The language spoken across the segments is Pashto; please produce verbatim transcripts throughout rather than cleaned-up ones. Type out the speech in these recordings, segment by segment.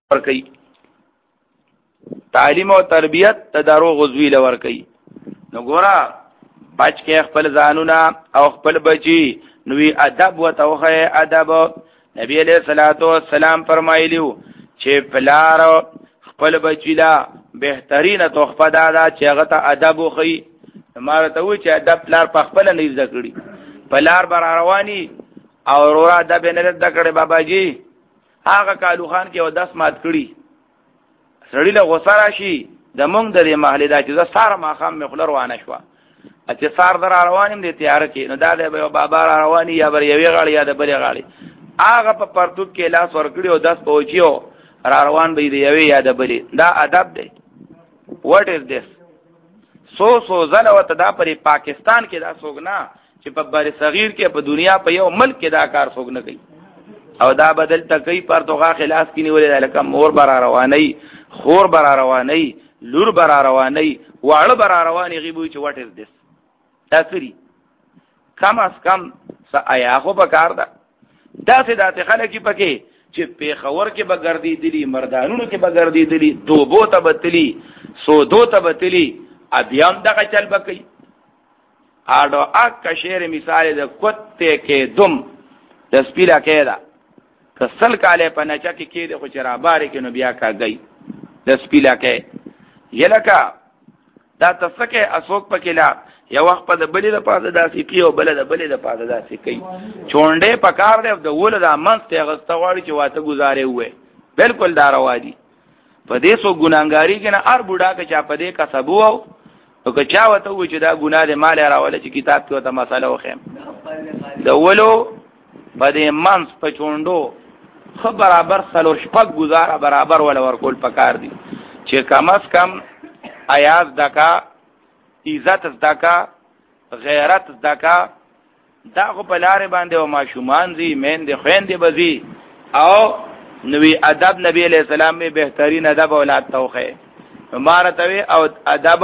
ورکي تعلیم او تربیت تدارو غزوی لور کوي. نو ګورا بچ کې خپل ځانونه او خپل بچي نوې ادب وتوخه ادب. نبی علیہ الصلوۃ والسلام فرمایلیو چې پلار خپل بچی لا بهترینه تحفه ده چې هغه ته ادب وخی. مارته و چې ادب پلار په خپل نه زده کړي، پلار بر رواني او ورور ادب نه زده کړي. بابا جی هغه کالو خان کې و داس مات کړي سړی له غوسه راشي د مونږ د محلې دا چې زه ساره ماښام مې خوله روانه شوه چې سار در روانیم دی تیاره کې نو دا د بابا را رواني یا بر یوې غاړې یا د بلې غاړې هغه په پرتوب کې لاس ورکړي او داس پوچیو را روان به دی یوې یا د بلې. دا ادب دی. واټ از دیس سو سو زله وته دا پر پاکستان کې دا سوګنا چې په بر صغیر کې په دنیا په یو ملک کې دا کار سوګ نه کوي او دا بدل تکي پرتوغه خلاص کې نیولې لکه مور بر رواني خور بر رواني لور بر رواني واړه بر رواني غيبوي چې واټ از دیس تاسري کم از کم س آیا خو په کار ده. داسې داسې خلک پکې چې په خور کې به ګرځي دي مردانونو کې به ګرځي دي دوبو ته بتلی سودو ته بتلی ابيام دغه چل بکې اډو اک شعر مثال د کوته کې دم د سپیلا کې دا کسل کاله په نچا کې کې د خو چراباره کې نو بیا کا گئی د سپیلا کې یلکا دا تسکه اسوک پکلا یو وخت په بلې د پاده داسې کیو بل د بلې د پاده داسې کوي چونډې پکار دی د ول د امن ته غستواړي چې واته گزارې وې بالکل دا روا دي. په دې سو ګناګاری کې نه ار بوډا کې چا په دې کا سبو او که چا وته و چې دا ګناه دې مال راول چې کتاب کې وته مساله وخم د ولو په دې منس په چونډو خو برابر سلور شپږ گزاره برابر ول ورکول پکار دي چې کم از کم ایاز دکا عزت زدکا غیرت زدکا دا خو په لارې باندې او ماشومان زی مین دي خوین دي بزی او نوی ادب نبی علیہ السلام میں بہترین ادب اولاد توخه مارتوی او ادب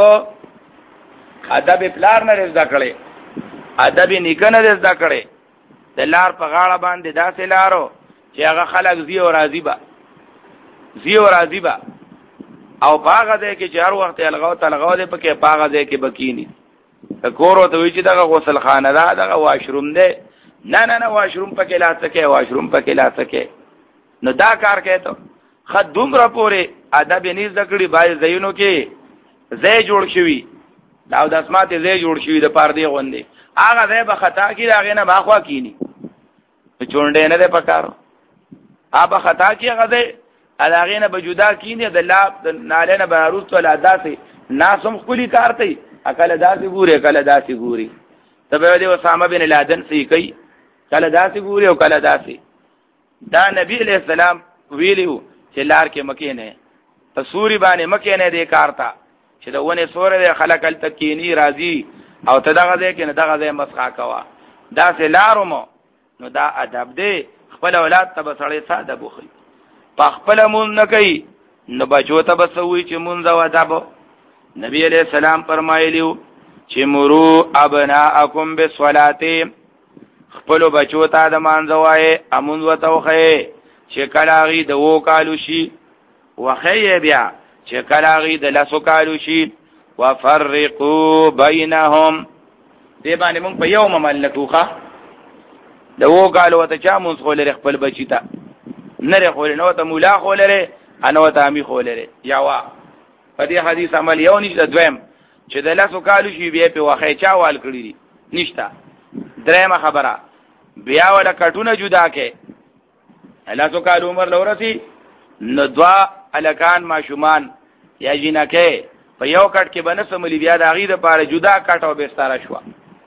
ادب پلار نه زده کړي ادب نیکنه زده کړي د لار په غاړه باندې داسې لارو چې هغه خلک زی او راضی با زی او راضی با او باغه دې کې چې هر وخت الغاو تلغاو دې پکې باغه دې کې بکینی کورو ته وی چې دغه غسل خانه ده دغه واشروم ده نه نه نه واشروم پکې لا سکے واشروم پکې لا سکے نو دا کار کوي ته خد دومره پورې ادب یې نيز دکړي بای زینو کې زې جوړ شوی دا د اسمات زې جوړ شوی د پاردې غوندې هغه زې به خطا کې راغې نه باخوا کینی چونډې نه ده پکارو هغه خطا کې هغه زې علاغه نه بجودا کینې د لا ناله نه باروت ولا داسې ناسم خولي کارتي اکل داسې ګوري کله داسې ګوري تبه دې اسامه بن لادن سي کوي کله داسې ګوري او کله داسې. دا نبی علیہ السلام ویلیو چې لار کې مکه نه په سوري باندې مکه نه دې کارتا چې دا ونه سورې خلک ال تکینی راضي او تدغه دې کې نه دغه دې مسخا کوا دا سه لارمو نو دا ادب دې خپل اولاد ته بسړې ساده بوخي په خپل مون نه کوي نو بچو ته بسوي چې مونږ او ادب. نبی علیہ السلام فرمایلیو چې مرو ابناءکم بالصلاه خپل بچو ته د مانځوي امون وتوخه چې کلاغي د وو کالو شي وخی بیا چې کلاغي د لاسو کالو شي وفرقوا بینهم دې باندې مونږ په یو مملکوخه د وو کالو ته چا مونږ خو خپل بچی ته نره خو نو ته مولا خو لره انو ته امي خو لره یا وا په دې حدیث عمل یو نشته دویم چې د لاسو کالو شي بیا په وخی چا وال کړی نشته. درېمه خبره بیا ولا کټونه جدا کې لاسو کال عمر لورسي نو دوا الکان ماشومان یا جنکه په یو کټ کې بنسملی بیا د غیر لپاره جدا کټ او بستر شو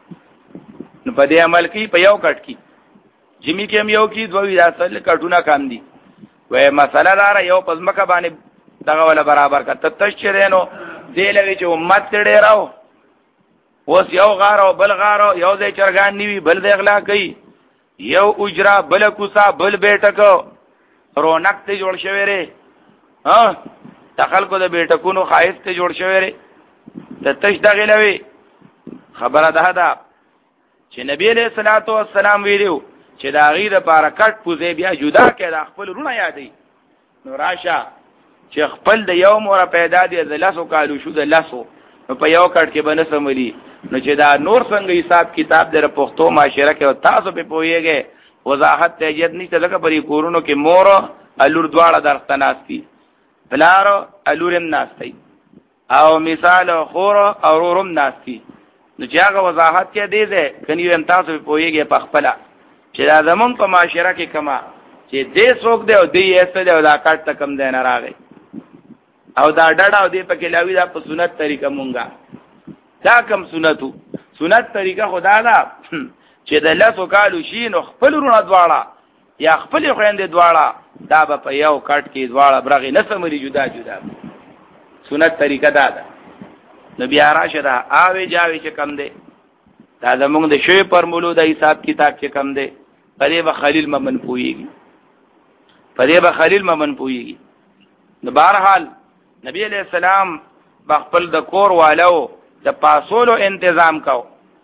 نو په دې عمل کې په یو کټ کې جمی کې هم یو کې دوی اصل کټونه کام دي وې مسله دار یو پزمکه باندې دغه ولا برابر کا تتشرینو دې لوي چې امت تړي راو اوس یو غارو بل غارو یو ځای چرګان نیوي بل د اغلا کوي یو اجرا بل کوسا بل بیٹکو رونق ته جوړ شوی ری ها دخل کو د بیٹکونو خایس ته جوړ شوی ری د تش دغه لوي خبره ده دا چې نبی علیہ الصلوۃ والسلام ویلو چې دا غیر لپاره کټ پوزې بیا جدا کړه خپل رونه یادې نو راشه چې خپل د یو مور پیدا دی د لاسو کالو شو د لاسو نو په یو کټ کې باندې سملی نو چې دا نور څنګه حساب کتاب در پښتو معاشره کې او تاسو په پوهیږئ وضاحت ته یت نشته لکه پرې کورونو کې مور الور دواړه درختناستی بلارو الورم ناستی او مثال خور او رورم ناستی نو چې هغه وضاحت کې دی ده کني هم تاسو په پوهیږئ په خپل چې دا زمون په معاشره کې کما چې دې څوک دی او دې ایسته دی او دا کټ ته کم دی نه راغی او دا ډډه او دې په کې لاوی دا په سنت طریقه مونږه دا کم سنتو سنت طریقه خدا دا چې د لاسو کالو شي نو خپل رونه دواړه یا خپل خويندې دواړه دا به په یو کټ کې دواړه برغې نه سمري جدا جدا سنت طریقه دا ده نو بیا راشه دا آوي جاوي چې کم دی دا زمونږ د شوی پر مولو د حساب کتاب چې کم دی پدې به خلیل ممن پويږي پدې به خلیل ممن پويږي نو بهرحال نبی علیہ السلام بخپل د کور والو د پاسولو انتظام کو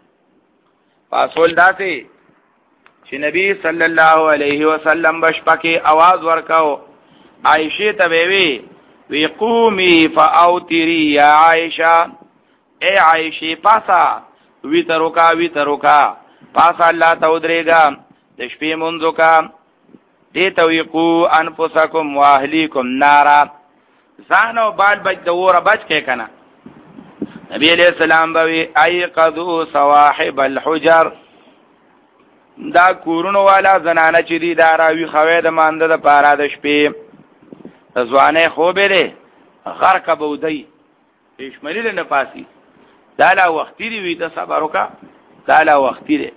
پاسول داسې چې نبی صلی الله علیه وسلم بشپکه आवाज ورکاو عائشه ته وی وی قومي فاوتری یا عائشه اے عائشه پاسا وی تروکا وی تروکا پاسا الله ته ودرېګا د شپې منځو کا دې تويقو انفسکم واهلیکم نارا زانو بال بچ د وره بچ کې کنه نبی علیہ السلام بوي ايقظوا صواحب الحجر دا کورونو والا زنانه چې دي دا راوي خوي د مانده د پاره د شپې ځوانه خو به له غر کبودي پښمنی له نفاسي دا لا وختي دی وی ته صبر وکا دا لا وختي دی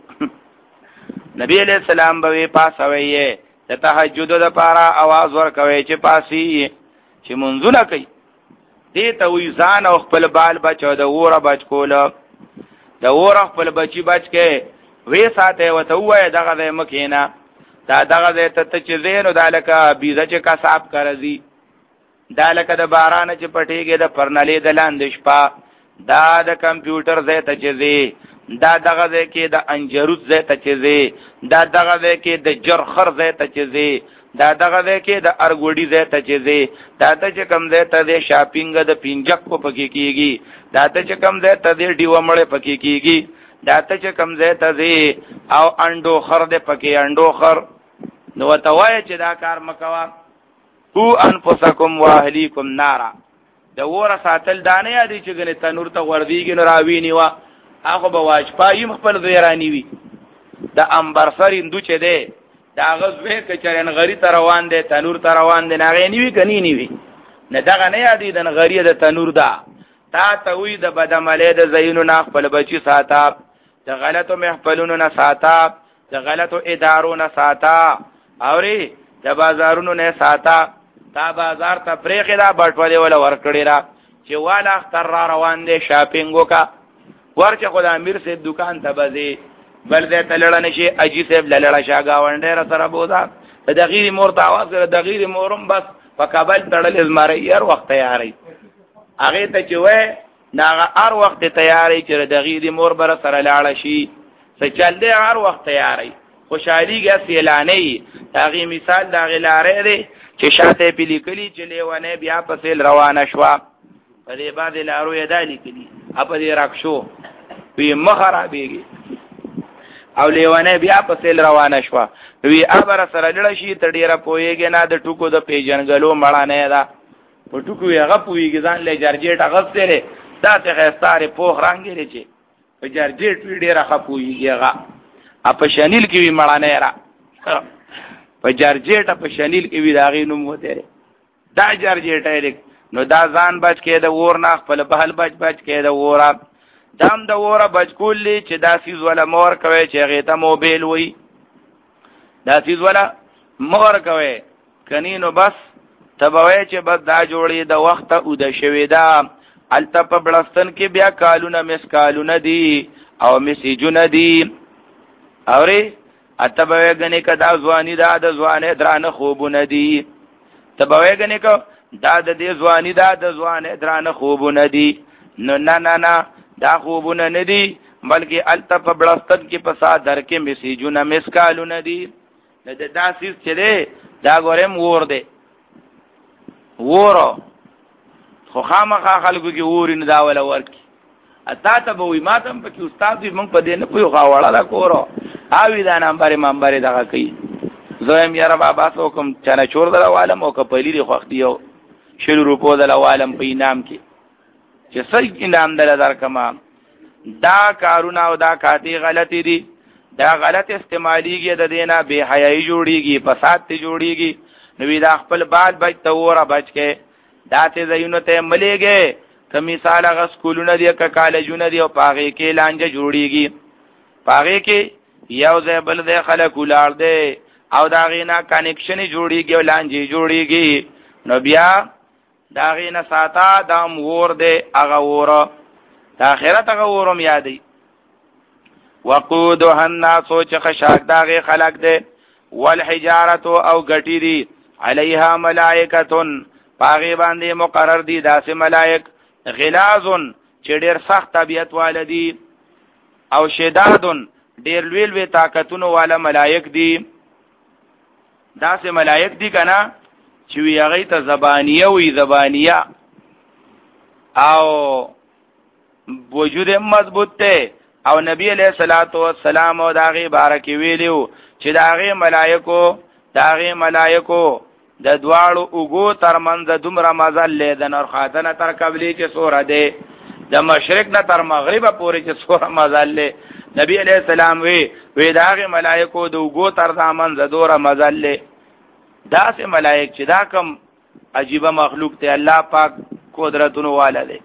نبی علیہ السلام بوي پاسوي د تهجد د پاره आवाज ور کوي چې پاسي چې منځونه کوي دې ته وی ځان او خپل بال بچو د وره بچ کول د وره خپل بچي بچ کې وې ساته وته وای دغه د مکینا دا دغه د ته چې زینو دالکه بيزه چې کا صاحب کرزي دالکه د باران چې پټيږي د پرنلې د لاندې شپه دا د کمپیوټر زې ته چې زی دا دغه د کې د انجروت زې ته چې زی دا دغه د کې د جرخر زې ته چې زی دا دغه د کې د ارګوډي زې ته چې زی دا ته چې کم زې ته د شاپینګ د پینجک په پکې کیږي دا ته چې کم زې ته د ډیو مړې پکې کیږي دا ته چې کم زې ته زی او انډو خر د پکې انډو خر نو توای چې دا کار مکوا او انفسکم واهلیکم نارا د وره ساتل دانه یادی چې ګنې تنور ته وردیږي نو راویني وا هغه به واجپای خپل زیرانی وي د امبرسر اندو چې ده دا غزوه کچرن غری ته روان دي تنور ته روان دي نه نیوي کني نیوي نه دغه نه یادی د غری د تنور دا تا ته وی د بدعمله د زینو نه خپل بچی ساته د غلطو محفلونو نه ساته د غلطو ادارو نه ساته اوري د بازارونو نه ساته تا بازار ته پرېخه دا بټوالې ولا ورکړی را چې والا اختر را روان دي شاپینګو کا ورچه خدای امیر سیب دکان ته بځي بل دې تلړه نشي اجي سیب لړړه شاګاونډه را سره بودا د غیر مور ته आवाज کړ د غیر مورم بس په کابل تړل ازماري هر وخت تیاری هغه ته چې وې ناغه هر وخت تیاری چې د غیر مور بر سره لاړ شي څه چل دې هر وخت تیاری خوشحالي ګس اعلانې هغه مثال دا غلاره دی چې شاته پلی کلی چې لیوانه بیا په سیل روانه شو په دې باندې لارو یې دالی کلی اپ دې راکشو وی مخربېږي او لیوانه بیا په سیل روانه شو وی ابر سره لړ شي تډیره پويږي نه د ټکو د پیجنګلو مړه نه ده په ټکو یې هغه پويږي ځان له جرجېټ هغه سره تاسو خستاره پوخ رنگي لري په جرجېټ ډیره خپويږي هغه اپ شنیل کې وی مړه نه را په جرجېټ په شنیل کې وی داغې نوم وته دا جرجېټ نو دا ځان بچ کې د ور نه خپل بهل بچ بچ کې د ور دام د ور بچ کولې چې دا سیز ولا مور کوي چې هغه ته موبایل وای دا سیز ولا مور کوي کني نو بس تبوي چې بس دا جوړي د وخت او د شوي دا التپ بلستان کې بیا کالونه مس کالونه دي او میسیجونه دي اوري اتبوي غني کدا ځواني دا د ځوانه درانه خوبونه دي تبوي غني کو دا د دې ځواني دا د ځوانه درانه خوبونه دي نو نه نه نه دا خوبونه نه دي بلکې التف بلستان کې پسا در کې میسیجونه مسکالونه دي د داسې چې ده دا ګورم ور ده وورو خو خامخا خلکو کې ووري نه دا ولا ورکی اتا ته به وي ماتم پکې استاد دې مونږ په دې نه پوي غواړه دا کورو اوی دا نمبر منبر دغه کوي زویم یاره بابا سو کوم چانه چور دل عالم او کپلی دی خوخت یو شل روپو دل عالم په انعام کې چې صحیح انعام دل درکما دا کارونه او دا کاتی غلطی دي دا غلط استعمالیږي د دینه بے حیاي جوړیږي فساد ته جوړیږي نو دا خپل بال بچ ته وره بچ کې دا ته زینو ته مليږي کمی سال غ سکولونه دی ک کالجونه دی او پاغه کې لانجه جوړیږي پاغه کې یو ځای بل ځای خلک ولار دی او دا غینا کنیکشن جوړیږي او لانجه جوړیږي نو بیا دا غینا ساته دام ور دی هغه وره د آخرت هغه ورم یادې وقودها الناس چې خشاک داغه خلق دي والحجاره او غټی دي علیها ملائکتون پاغي باندې مقرر دي داسې ملائک غلاظن چې ډېر سخت طبيعت والدي او شدادن ډېر لوی لوی طاقتونو والا ملائک دي داسې ملائک دي کنه چې وی هغه ته زبانیه وی زبانیه او وجود مضبوط ته او نبی علیہ الصلوۃ والسلام او داغه بارک ویلو چې داغه ملائکو داغه ملائکو د دواړو وګو ترمنځ دومره مزل له د نور خاتنه تر قبلی چې سوره ده د مشرق نه تر مغرب پورې چې سوره مزل له نبی علیہ السلام وی وی داغه ملائکو د وګو تر دامن ز دوره مزل له داسې ملائک چې دا کم عجیب مخلوق ته الله پاک قدرتونو والا ده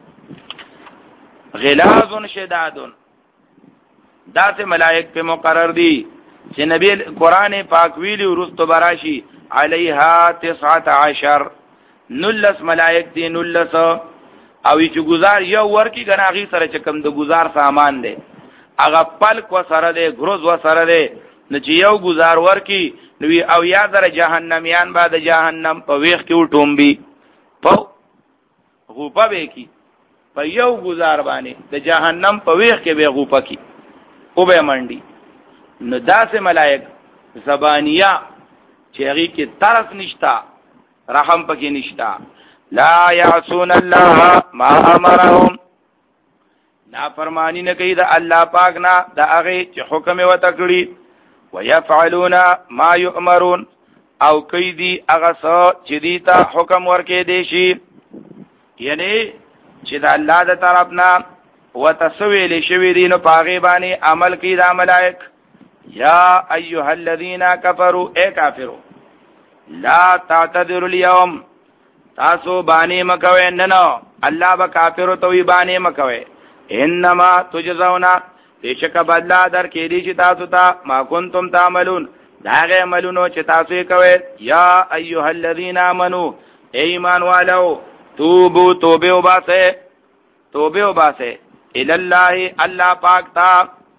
غلاظ شدادن داسې ملائک په مقرر دي چې نبی قرآن پاک ویلی ورستو براشي علیها تسعة عشر نلس ملائک دي نلس او چې گزار یو ورکی کنه هغه سره چې کم د گزار سامان دی هغه پلک و سره دی غروز و سره دی نو چې یو گزار ورکی نو او یا در جهنميان بعد جهنم په ویخ کې وټومبي په غوپه به کی په یو گزار باندې د جهنم په ویخ کې به غوپه کی او به منډي نو داسې ملائک زبانیه چې هغه کې طرف نشتا رحم پکې نشتا لا يعصون الله ما امرهم نا فرمانی نه کوي د الله پاک نه د هغه چې حکم وته کړی ويفعلون ما يؤمرون او کوي دي هغه څه چې دي ته حکم ورکې دي شي یعنی چې د الله د طرف نه وتسویل شوی دي نو پاغي باندې عمل کوي د ملائک یا ایها الذين كفروا اے کافرو لا تعتذروا اليوم تاسو باندې مکوي نه نو الله به کافرو ته وی باندې مکوي انما تجزون بیشک بدلا در کې دي چې تاسو ته ما کنتم تعملون داغه عملونو چې تاسو یې کوي یا ایها الذين امنوا ایمان والو توبو توبه وباسه توبه وباسه الى الله الله پاک تا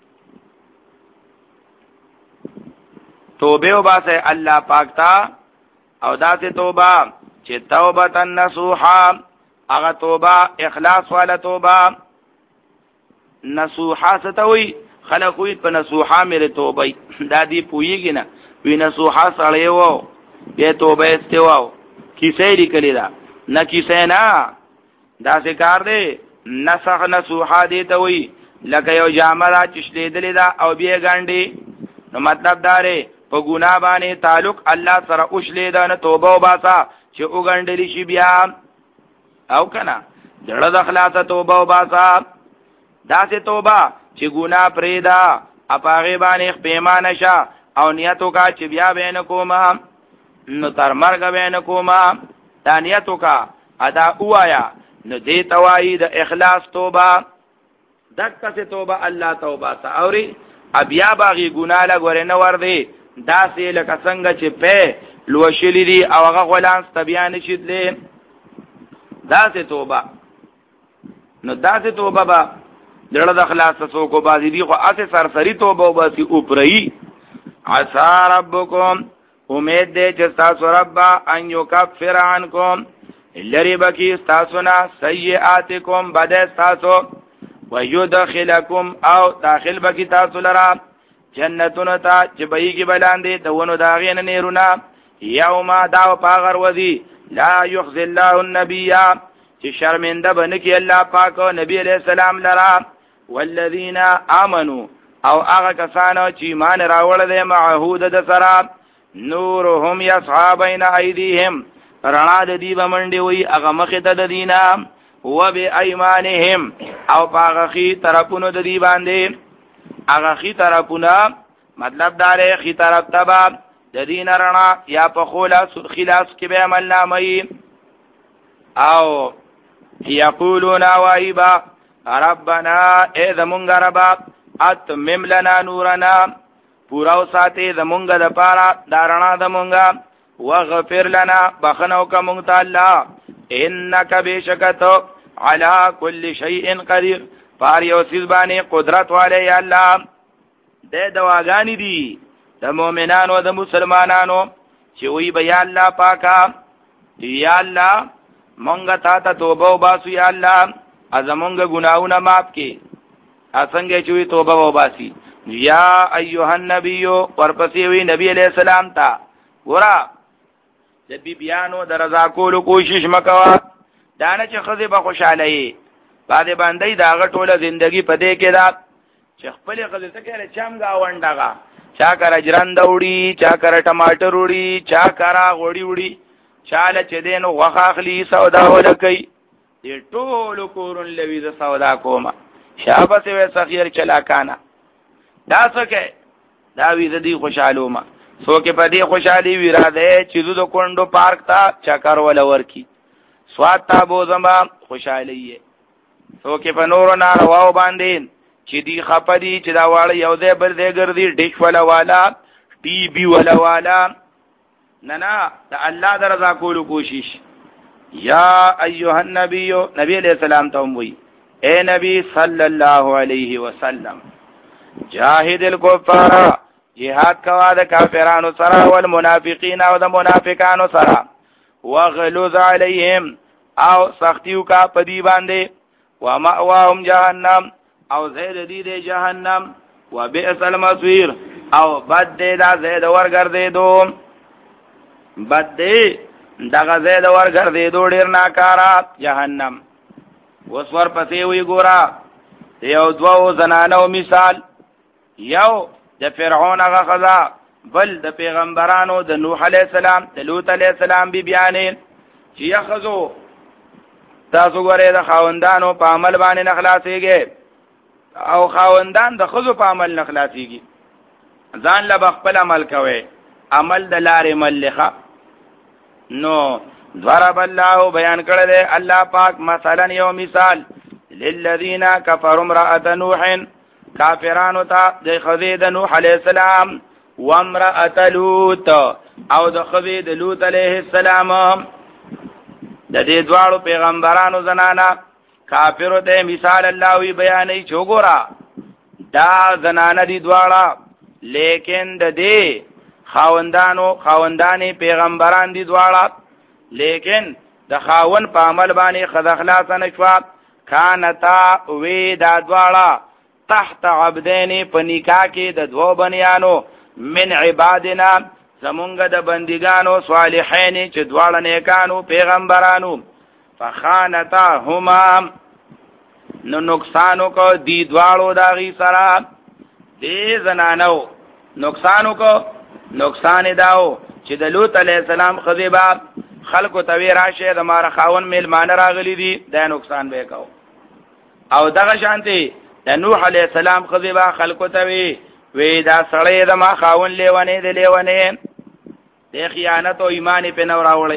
توبه وباسه الله پاک تا او داسه توبه چې توبه نصوحا هغه توبه اخلاص والا توبه نصوحا ستوي خلقوی په نصوحا مې توبه دادی پویږي نه وی نصوحا سړی وو به توبه استواو کیسه لیکلی دا نه کیسه نه دا څه کار دی نسخ نصوحا دی ته وی لکه یو جامه چشلیدلی دا او بیا ګانډي نو مطلب داره په ګناه باندې تعلق الله سره اوشلید نه توبه وباسا چې وګڼډلی شي بیا او کنه دړه د خلاصه توبه وباسا داسې توبه چې ګناه پرېدا اپاغه باندې پیمانه شه او نیتو کا چې بیا بین کوما نو تر مرګ بین کوما دا نیتو کا ادا وایا نو دې توای د اخلاص توبه دکته سے توبه الله توبه تا اوري بیا باغی ګناه لا غره نه ور دی داسې لکه څنګه چې په لوشلی دی او هغه غلان ستبیان شیدلې داسې توبه نو داسې توبه با دړه د خلاص سو کو بازی دی خو اسه سرسری توبه وباسي اوپرئی عسى ربکم امید دې چې تاسو رب ان یکفر عنکم لری بکی تاسو نه سیئاتکم بد تاسو ويدخلکم او داخل بکی تاسو لرا جنتون تا چې بهیږي بلاندې دونو داغین نیرونا یوما دا پاغر وذی لا يخزي الله النبي چې شرمنده بنکي الله پاک نبی علیہ السلام لرا والذین آمنوا او هغه کسانو چې ایمان راوړل دي معهود د سره نورهم یسعى بین ایدیهم رڼا د دې بمنډي وي هغه مخ ته د دینه و بأيمانهم او پاغخی طرفونو د دې باندې هغه خي طرفونه مطلب دار خي طرف تبا د دین رڼا یا په خولا خلاص کې به عمل نامي او یقولون وایبا ربنا اذا مونږ ربا اتمم لنا نورنا پوراو ساتي زمونږ د پاره دارنا د مونږه واغفر لنا بخنو کا مونږ تعالی انک بشکتو على كل شيء قدير پار یو سیز باندې قدرت والے یا الله د دواګانی دي د مؤمنانو د مسلمانانو چې وی بیا الله پاکا یا الله مونږ ته ته توبه وباسو یا الله ازمونږ ګناہوں معاف کړي اسنګ چې توبه وباسي یا ایها النبی ورپسې وی نبی علیہ السلام ته ګورا د بی بیانو درزا کولو کوشش مکوا دانه چې خزه به خوشاله یي باندې باندې دا غټوله ژوندۍ په دې کې دا چې خپل خزه ته کړه چم گاونډغا چا کر اجران دوړي چا کر ټماټر وړي چا کرا غوړي وړي چاله چې دین وغاخلی سودا ولکې دې ټول کورن لوي ز سودا کوما شابه وي سخیر چلا کانا دا څه دا وی زدي خوشاله ما سو کې په دې خوشحالي وی را ده چې زو د کونډو پارک ته چکر ولا ورکی سواد تابو زما خوشحالي سو کې په نور نه رواو باندې چې دی خپدي چې دا واړ یو ځای بل ځای ګرځي ډیش ولا والا ټي بي ولا والا نه نه د الله درزا کولو کوشش یا ایها النبی نبی علیہ السلام ته وی اے نبی صلی الله علیه وسلم جاهد الکفار جهاد کوا د کافرانو سره او المنافقین او د منافقانو سره وغلظ علیهم او سختیو کا پدی باندې و مأواهم جهنم او زید دی د جهنم و بئس المصير او بد دی دا زید ورګرځیدو بد دی دغه زید ورګرځیدو ډیر ناکارا جهنم وسور پسې وی ګورا یو دوو زنانو مثال یو د فرعون هغه خزا بل د پیغمبرانو د نوح علی السلام د لوط علی السلام بی بیانې چې یخذو تاسو غره د خاوندانو په عمل باندې نخلاصيږي او خاوندان د خزو په عمل نخلاصيږي ځان له خپل عمل کوي عمل د لارې ملخه نو ضرب الله بیان کړل دی الله پاک مثلا یو مثال للذین کفروا امرأة نوح کافرانو ته د خزې د نوح علیہ السلام و امرأة لوط او د خزې د لوط علیہ السلام د دې دواړو پیغمبرانو زنانا کافرو ته مثال الله وی بیانې چوغورا دا زنانا دي دواړه لیکن د دې خاوندانو خاوندانی پیغمبران دي دواړه لیکن د خاون په عمل باندې خد اخلاص نشوا کانتا وی دا دواړه تحت عبدین په نکاح کې د دوو بنیانو من عبادنا زمونږ د بندګانو صالحین چې دواړه نیکانو پیغمبرانو فخانتاهما نو نقصانو کو دی دواړو داغي سره دې زنانو نقصانو کو نقصان داو چې د لوط علی السلام خذبا خلکو توی راشه د مار خاون میلمان راغلی دي دا نقصان به کو او دغه شانتي د نوح علی السلام خذبا خلکو توی وی دا سړی د ما خاون لیونه دی لیونه د خیانت او ایمان په نور راوړي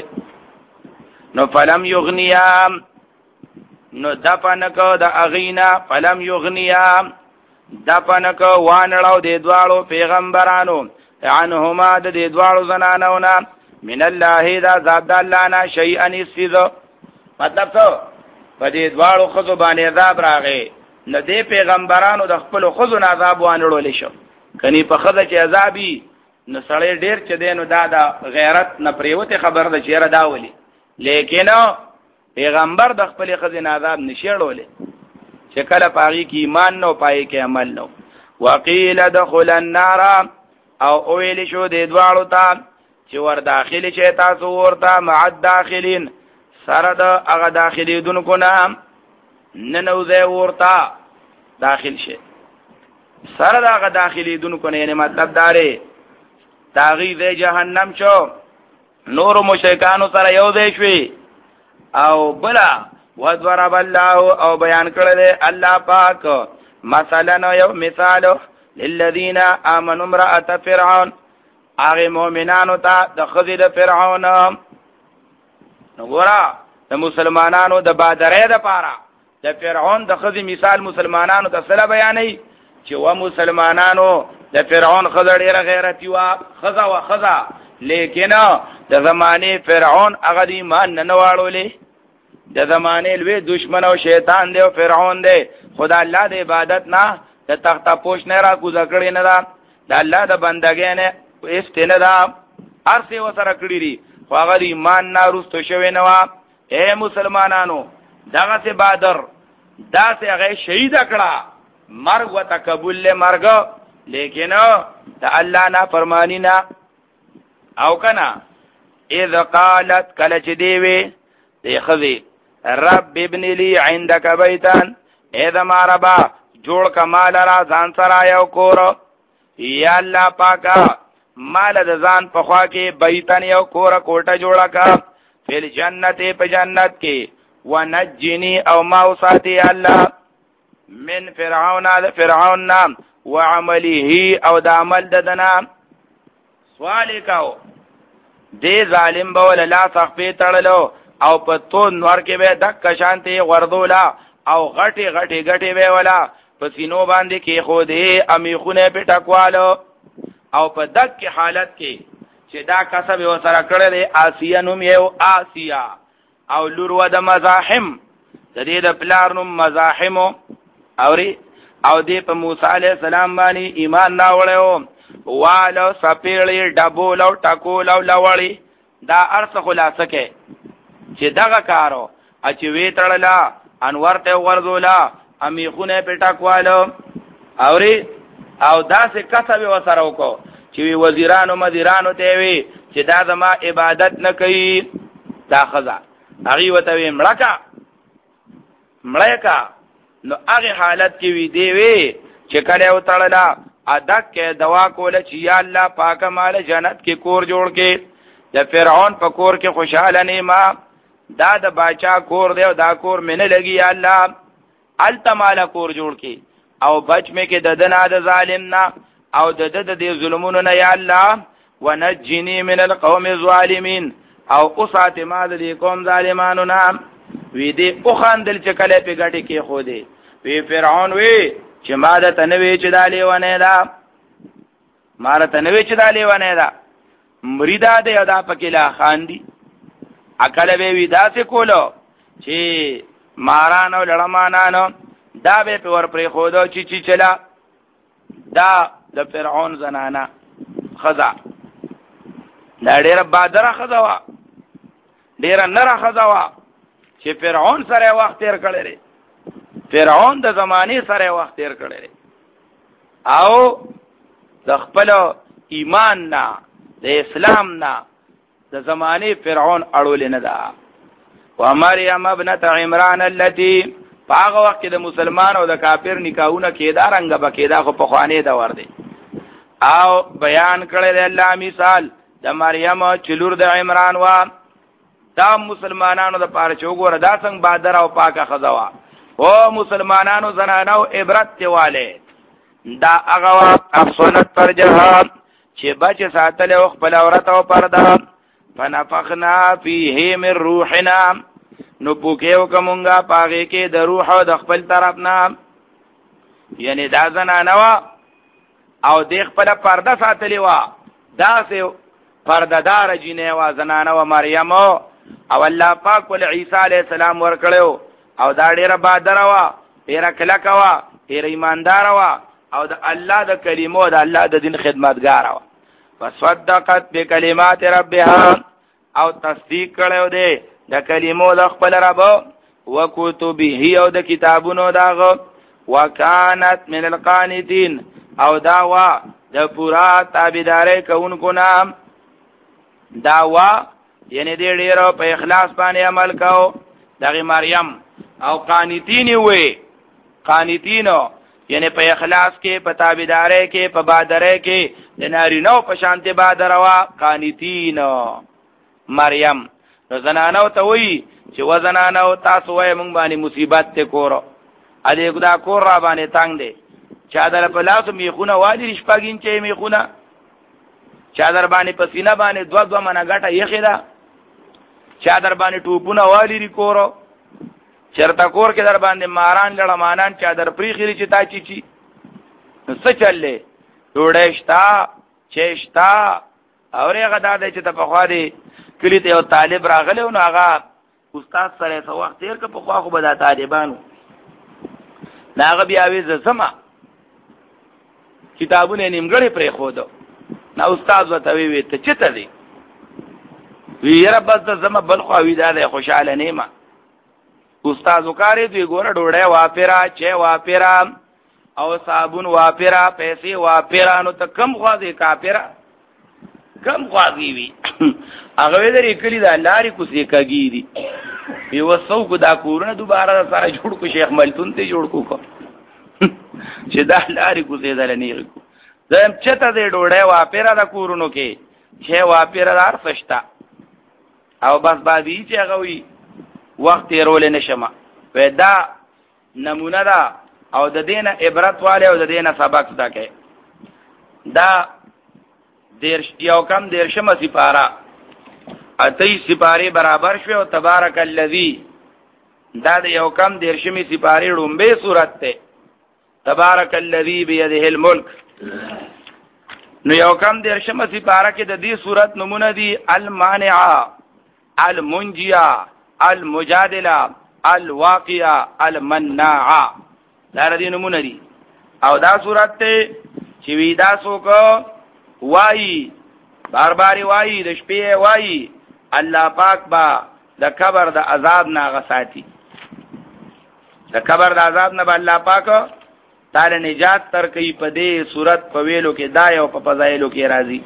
نو فلم یغنیا نو دفن کو د اغینا فلم یغنیا دفن کو وانړو د دوالو پیغمبرانو عنهما د دې دوالو زنانونا من الله دا ذات الله نه شیئا نسیذ مطلب څه په دې دوالو خزو باندې عذاب راغی نو دې پیغمبرانو د خپل خزو نه عذاب وانړول شو کني په خزه چې عذابي نو سړی ډیر چې دینو دا د غیرت نه پریوته خبر ده چیرې داولي لیکن پیغمبر د خپل خزې نه عذاب نشړولې چې کله پاغي کې ایمان نو پای کې عمل نو وقیل دخل النار او اویل شو د دوالو ته چې ور داخلي شي تاسو ورته مع الداخلين سره د هغه داخلي دونکو نام ننوځي ورته داخل شي سره د هغه داخلي دونکو نه، یعنی مطلب داره تاغی د جهنم شو نور مشرکانو سره یو ځای شوي. او بلا وضرب الله او بیان کړل الله پاک مثلا یو مثال للذین آمنوا امرأة فرعون هغه مؤمنانو ته د خذل فرعون. نو ګورا د مسلمانانو د بادرې د پاره د فرعون د خذ مثال مسلمانانو ته سره بیانې چې و مسلمانانو د فرعون خذ ډیره غیرتی وا خذا وا خذا، لیکن د زمانه فرعون هغه دی ایمان نه واړولې. د زمانه لوی دشمن او شیطان دی او فرعون دی، خدا الله د عبادت نه د تخت پوش نه را کوزا کړی نه دا د الله د بندګۍ نه است نه دا ارسه وسره کړی ری، خو هغه ایمان نه رستو شوی نه وا. اے مسلمانانو دغه ته بادر دا سه هغه شهید کړه مرګ و تقبل له مرګ، لیکن د الله نه فرمانی نه او کنا اذ قالت کله چې دی وی دی خذي رب ابن لي عندك بيتا اذا ما ربا جوړ کمال را ځان سره یو کور، یا الله پاکا مال د ځان په خوا کې بیتن یو کور کوټه جوړه کا فل جنت په جنت کې ونجني او ما وصاتي الله من فرعون د فرعون نام وعمله او د عمل ددنا. سوال کاو دې ظالم بول لا تخفي تړلو او په تو نور کې به دک شانتي غردولا او غټي غټي غټي به ولا پسینو باندې کې خو دې امیخونه په ټکوالو او په دک حالت کې چې دا کسب وسره کړل آسیا نوم یو آسیا او لور و د مزاحم د دې د پلار نوم مزاحم اوري او دې په موسی عليه السلام باندې ایمان نه وړو والو سپېړې ډبول او ټکول او لوړی دا ارث خلاصه کې چې دغه کارو اچ وی تړلا انور ته ورزولا امیخونه پټاکوالو اوري او داسې کسب وسره وکړو چې وزیرانو مدیرانو ته وی چې دا زما عبادت نه کوي دا خزا هغه وته وی مړکا مړکا نو هغه حالت کې وی دی وی چې کله وتړلا ادک کې دوا کوله چې یا الله پاک مال جنت کې کور جوړ کې د فرعون په کور کې خوشاله نه ما دا د باچا کور دی او دا کور منه لګي یا الله التمال کور جوړ کې او بچ مې کې ددنا د ظالم نه او د د د ظلمونو نه یا الله ونجني من القوم الظالمين او اوسات ما د قوم ظالمانو نه وی دې او خاندل چې کله په غټي کې خو دې وی فرعون وی چې ما د تنوي چې دالې ونه دا مار تنوي چې دالې ونه دا مریدا دې ادا پکې لا خان دي عقل به وی داسې کولو چې مارانو لړمانانو دا به په ور پرې خو دو چې چې چلا دا د فرعون زنانا خزا دا ډېر بادره خزا وا ډېر نره خزا وا چې فرعون سره وخت تیر کړی فرعون د زمانه سره وخت تیر کړی او د خپل ایمان نه د اسلام نه د زمانه فرعون اړول نه ده. و مریم ابنه عمران التي پاغه وخت د مسلمان او د کافر نکاحونه کېدا رنګ بکېدا خو په خوانې دا ور دي او بیان کړل الله مثال د مریم چلور د عمران وا دا مسلمانانو د پاره چوغور دا څنګه بادر او پاکه خزوا او مسلمانانو زنانو عبرت دیواله دا هغه افسنت پر جهان چې بچ ساتل او خپل عورت او پرده فنفخنا فيه من روحنا نو پوکیو کومنګا پاګه کې د روح او د خپل طرف نه یعنی دا زنانو او د خپل پرده ساتلی وا دا سه پردهدار جنې وا زنانو مریم او الله پاک ول عیسی علی السلام ور کړو او دا ډیره بادر وا ډیره کلک وا ډیره ایماندار وا او د الله د کلمو د الله د دین خدمتګار وا فصدقت بکلمات ربها او تصدیق کړو دې د کلمو د خپل رب او کتبه او د کتابونو داغه وکانت من القانتين او دا وا د پورا تابعداري کوونکو نام دا وا یعنی دې ډیرو په اخلاص باندې عمل کاو دغه مریم او قانتین وي قانتینو یعنی په اخلاص کې په تابعداري کې په بادرې کې د نارینو په شانته بادروا قانتینو مریم نو زنانو ته وی چې وزنانو تاسو وای مونږ باندې مصیبت ته کورو ا دې ګدا کور را باندې تنگ دي چادر په لاس میخونه والی شپګین چې میخونه چادر باندې پسینه باندې دوا دوا منه غټه یخی دا چادر باندې ټوپونه والی ری کورو چرتا کور کې در باندې ماران لړمانان چادر پری خيري چې تا چی چی څه چللې ډوډېشتا چېشتا اورې غدا دې چې په خوا دي کلی ته یو طالب راغلی او هغه استاد سره څو وخت تیر که په خوا خو به دا طالبانو ناغه بیا وی زما کتابونه نیمګړې پرې خو دو نا استاد وته وی ته چته دی وی رب بس زما بل خو وی دا خوشاله نیمه استاد وکاري دوی ګوره ډوړې واپیرا چې واپیرا او صابون واپیرا پیسې واپیرا نو ته کم خوازي کاپیرا کم خوازي وی هغه دې کلی دا لاري کوسي کګی دي یو وسو کو دا کورونه دوباره سره جوړ کو شیخ ملتون ته جوړ کو کو چې دا لاري کوسي دلنی کو زم چته دې ډوړې واپیرا دا کورونو کې چې واپیرا دار فشتا او بس باندې چې هغه وی وخت یې رول نشم ودا نمونه دا او د دینه عبرت والے او د دینه سبق زده کې دا دیر یو کم دیر شمه سپارا اتی سپاری برابر شو او تبارک الذی دا د یو کم دیر شمه سپاری رومبه صورت ته تبارک الذی بيده الملک نو یو کم دیر شمه سپارا کې د دې صورت نمونه دي المانعه المنجیه المجادله الواقعه المناعه دا ردی نمونه دي او دا صورت ته چې وی دا څوک وای بار بار وای د شپې وای الله پاک با د قبر د عذاب نه غساتی د قبر د عذاب نه الله پاک تعالی نجات تر کوي په دې صورت په ویلو کې دا یو په فضایلو کې راځي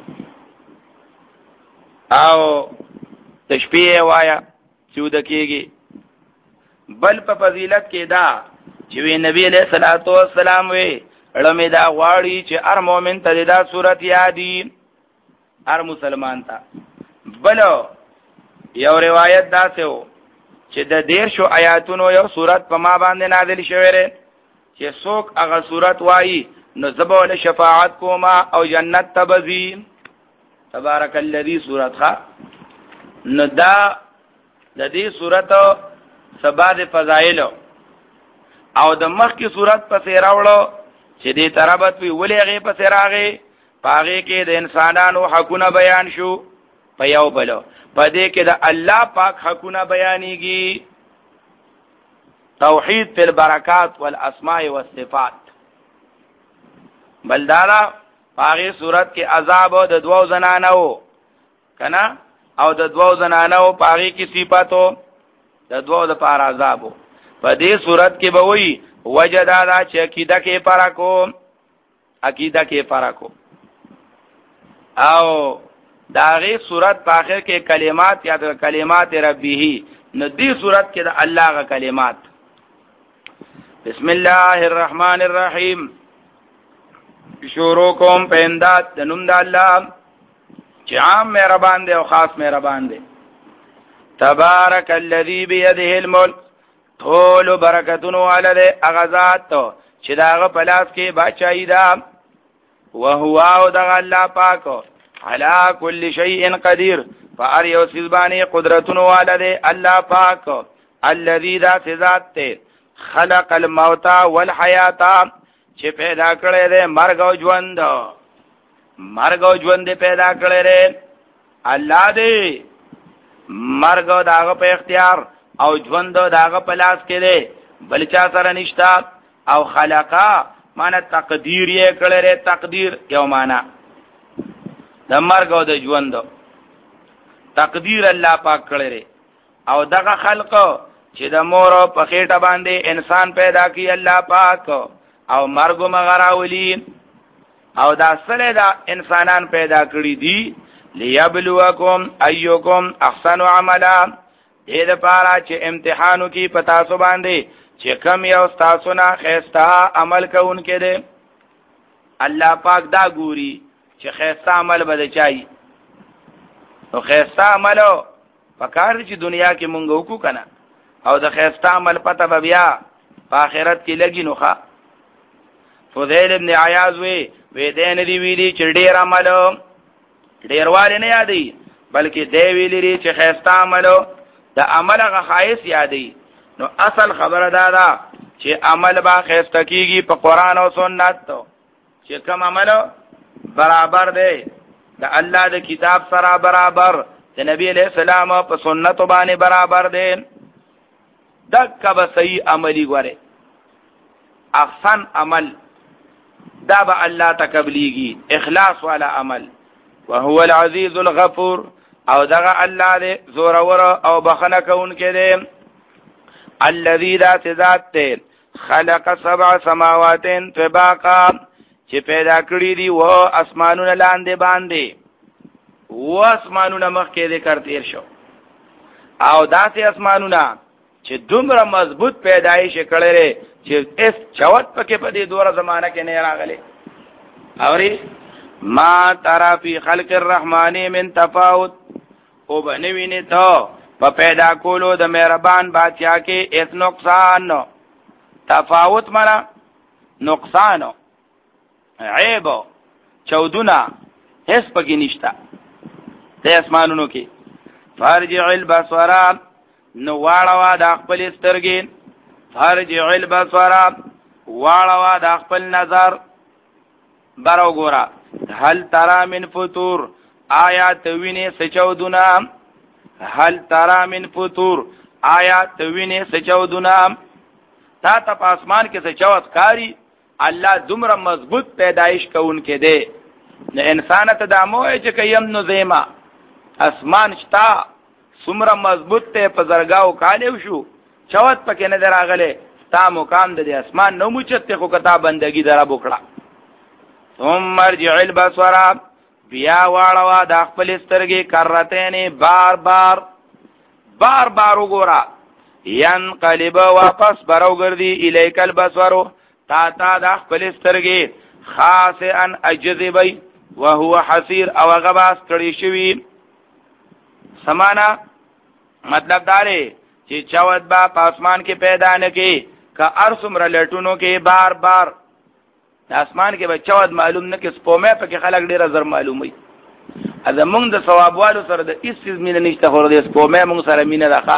او د شپې وایا چود کېږي بل په فضیلت کې دا چې نبی علیہ الصلوۃ والسلام وی اړمه دا غواړي چې هر مؤمن ته دا صورت یادي هر مسلمان ته بل یو روایت دا څه چې د دیر شو آیاتونو یو صورت په ما باندې نازل شوی ری چې څوک هغه صورت وایي نو زبول شفاعت کوما او جنت تبذی تبارک الذی صورت ښا نو دا د دې صورت سبا د فضایل او د مخ کی صورت په سیراوړو چې دې ترابط وی ولې غي په سیراغه پاغه کې د انسانانو حقونه بیان شو په یو بل په دې کې د الله پاک حقونه بیانېږي توحید فی البرکات والاسماء والصفات بلدارا پاغه صورت کې عذاب د دوو زنانو کنا او د دوو زنانو پاغه کې صفاتو د دوو د پار عذابو په دې صورت کې به وي وجدادا چې عقیده کې فرقو عقیده کې فرقو او داغه صورت په اخر کې کلمات یا د کلمات ربه نو دې صورت کې د الله غ کلمات بسم الله الرحمن الرحیم شروع کوم په امداد د نوم د الله چې عام مهربان دی او خاص مهربان دی تبارک الذی بيده الملک ټول برکتونو علی اغذات چې داغه پلاس کې بچای دا وهو او دغه الله پاک علی کل شیء قدیر فار یو سبحانه قدرتونو علی الله پاک الذی ذات ذات ته خلق الموت والحیات چې پیدا کړی دی مرګ او ژوند مرګ او ژوند پیدا کړی دی الله دې مرګ داغه په اختیار او ژوند داغه په لاس کې دی بل چا سره نشتا او خلقا معنا تقدیر یې کړی تقدیر یو معنا د مرګ او د ژوند تقدیر الله پاک کړی او دغه خلق چې د مور په خېټه باندې انسان پیدا کی الله پاک او مرګ مغراولی او دا سره دا انسانان پیدا کړی دي لیبلوکم ایوکم احسن عملا دې لپاره چې امتحانو کې پتا سو باندې چې کم یو تاسو نه خسته عمل کوونکې دي. الله پاک دا ګوري چې خسته عمل بده چای نو خسته عملو پکار چې دنیا کې مونږ وکړو کنه او د خسته عمل پته به بیا په آخرت کې لګي نو ښه. فضیل ابن عیاض وی وی دې نه دی ویلي چې ډیر عملو ډیرواله نه یادي بلکې دی ویلي چې خسته عملو د عمل غ خایس یادي. نو اصل خبره دا ده چې عمل با خسته کیږي په قران او سنت چې کوم عمل برابر دی د الله د کتاب سره برابر د نبی علیہ السلام په سنت باندې برابر دی دک به صحیح عملی غره احسن عمل دا به الله تقبلیږي اخلاص والا عمل. وهو العزیز الغفور او دغه الله دې زورور او بخنه کوونکی دی. الذي ذات ذات خلق سبع سماوات طباقا چې پیدا کړی دی و اسمانونه لاندې باندې و اسمانونه مخکې ذکر تیر شو او داسې اسمانونه چې دومره مضبوط پیدایش کړي لري چې اس چوت پکې په دې دوره زمانہ کې نه راغلي. اوري ما ترى في خلق الرحمن من تفاوت او بنوینه ته په پیدا کولو د مهربان بادشاہ کې اس نقصان تفاوت معنا نقصان عیب چودونه هیڅ پکې نشتا د اسمانونو کې. فرجع البصر نو واړوا د خپل سترګې فرجع البصر واړوا د خپل نظر برو ګورا هل ترى من فطور آیات ویني سچودونه هل ترى من فطور آیات ویني سچودونه تا ته په اسمان کې سچوت کاری الله دومره مضبوط پیدایش کوونکې دی. نه انسان ته د موه چې کيم نو زیما اسمان شتا څومره مضبوط ته په زرګاو کالیو شو چوت پکې نه دراغله تا مقام د اسمان نو موچته خو کتا بندگی درا بوکړه. ثم ارجع البصر بیا واړوا د خپل سترګې کرتين بار بار بار بار وګورا ينقلب واپس برو ګرځي الیک البصر تا تا د خپل سترګې خاصا اجذبی وهو حسیر او غبا ستړي شوی. سمانا مطلب داره چې چوت با پاسمان کې پیدا نه کې کا ارسمر لټونو کې بار بار اسمان کې به چوت معلوم نه کې سپومه په کې خلک ډیر زر معلومي. اذا موږ د ثوابوالو سره د هیڅ مینه نشته خور د سپومه موږ سره مینه راخه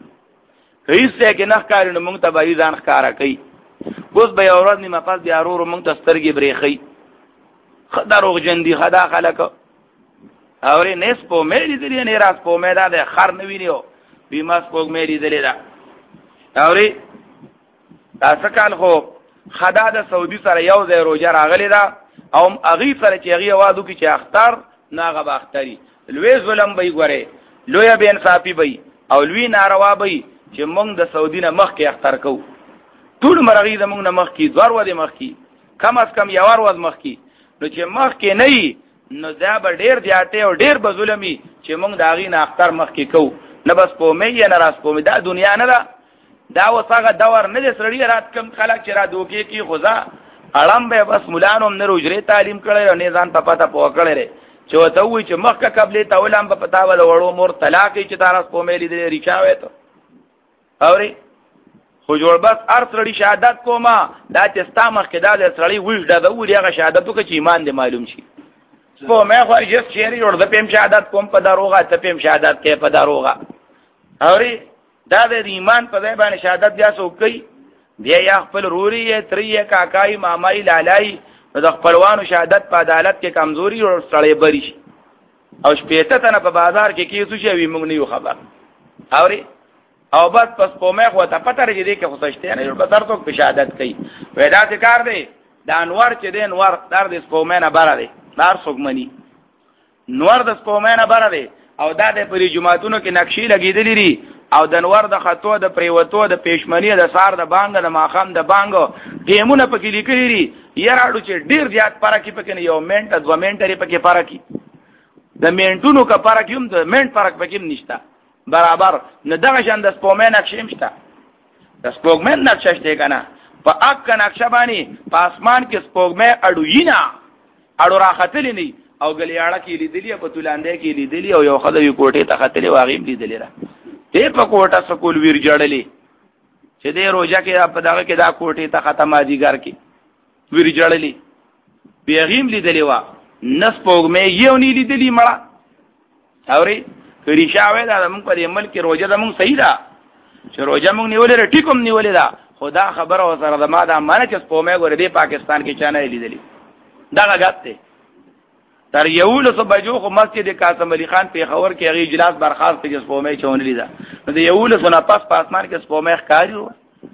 هیڅ کې نه کارونه موږ ته به ځان ښکارا کوي. اوس به اوراد نیمه پاس بیا ورو موږ ته سترګې برېخي خداروغ جندي خدا خلک اورې نس په مې دې نه راس په مې دا د خر نه وینیو بیماس په مې دې دا اورې تاسو کال خو خدا د سعودي سره یو ځای روزه راغلی دا او اغي سره چې اغي وادو کې چې اختر ناغه باختري لوی ظلم به ګوره لوی به انصافي به او لوی ناروا به چې موږ د سعودي نه مخ کې اختر کو ټول مرغی د موږ نه مخ کې دوار ودی مخ کې کم از کم یو ور ود مخ کې نو چې مخ کې نه نو دا به ډیر زیاته او ډیر به ظلمي چې موږ د اغي نه اختر مخ کې کو نه بس په مې نه راس په دا دنیا نه دا دا وسغه دور نه سړی رات کم خلک چې را دوکې کی خدا اړم به بس مولانوم نه روجري تعلیم کړي او نه ځان په پته پوه کړي چې وته وي چې مخکې قبلې ته ولم په پتا ول وړو مور طلاق چې تاسو په مې لیدل ریچاوي ته اوري خو جوړ بس ار سړی شهادت کوما دا چې ستا مخکې دا سړی وښ دا وړي هغه شهادت وکړي چې ایمان دې معلوم شي په مې خو یې چیرې جوړ د پم شهادت کوم په دروغه ته پم شهادت کې په دروغه اوري دا د ایمان په ځای باندې شهادت بیا سو کوي بیا یا خپل روري یې ترې کاکای مامای لالای د خپلوانو شهادت په عدالت کې کمزوري او سړی بری شي او شپېته تنه په بازار کې کیسو شي موږ نه یو خبر اوري او بس پس په مې خو ته پته لري دې کې خو سشته نه یو بازار ته په شهادت کوي ودا څه کار دی دا انوار چې دی انوار در دې په مې نه بار دی دار سوګمنی نور د په مې نه بار دی او دا د پری جمعهتونو کې نقشې لګېدلې لري او د نور د خطو د پریوتو د پېشمنی د سار د بانګ د ماخام د بانګو ټیمونه پکې لیکلي دي یراړو چې ډیر زیات پاره کې پکې یو منټ د دوه منټ لري پکې پاره کې د منټونو کا فرق هم د منټ فرق پکې نشته برابر. نه دغه شان د سپومې نقشې مشته، د سپوږمۍ نقشه شته کنه په اک نقشه باندې په اسمان کې سپوږمۍ اډوینا اډو راختلې نه او غلیاړه کې لیدلې په تولاندې کې لیدلې او یو خدای کوټه ته ختلې واغیم لیدلې را ته په کوټه سکول ویر جړلې چې دې روزه کې په دغه کې دا کوټه ته ختمه دیګر کې ویر جړلې بیغیم لیدلې وا نس پوغمې یو نی لیدلې مړه اوري کری شاوې دا موږ په عمل کې روزه د موږ صحیح ده چې روزه موږ نیولې ټیکوم نیولې ده خدا خبره او سره د ما دا مانه چې پومې ګورې دې پاکستان کې چانه لیدلې دا غاټه تر یو له بجو خو مسجد قاسم علي خان په خبر کې غي اجلاس برخاست کې سپومې چون لیدا نو د یو له سنا پاس په اسمان کې سپومې ښکاری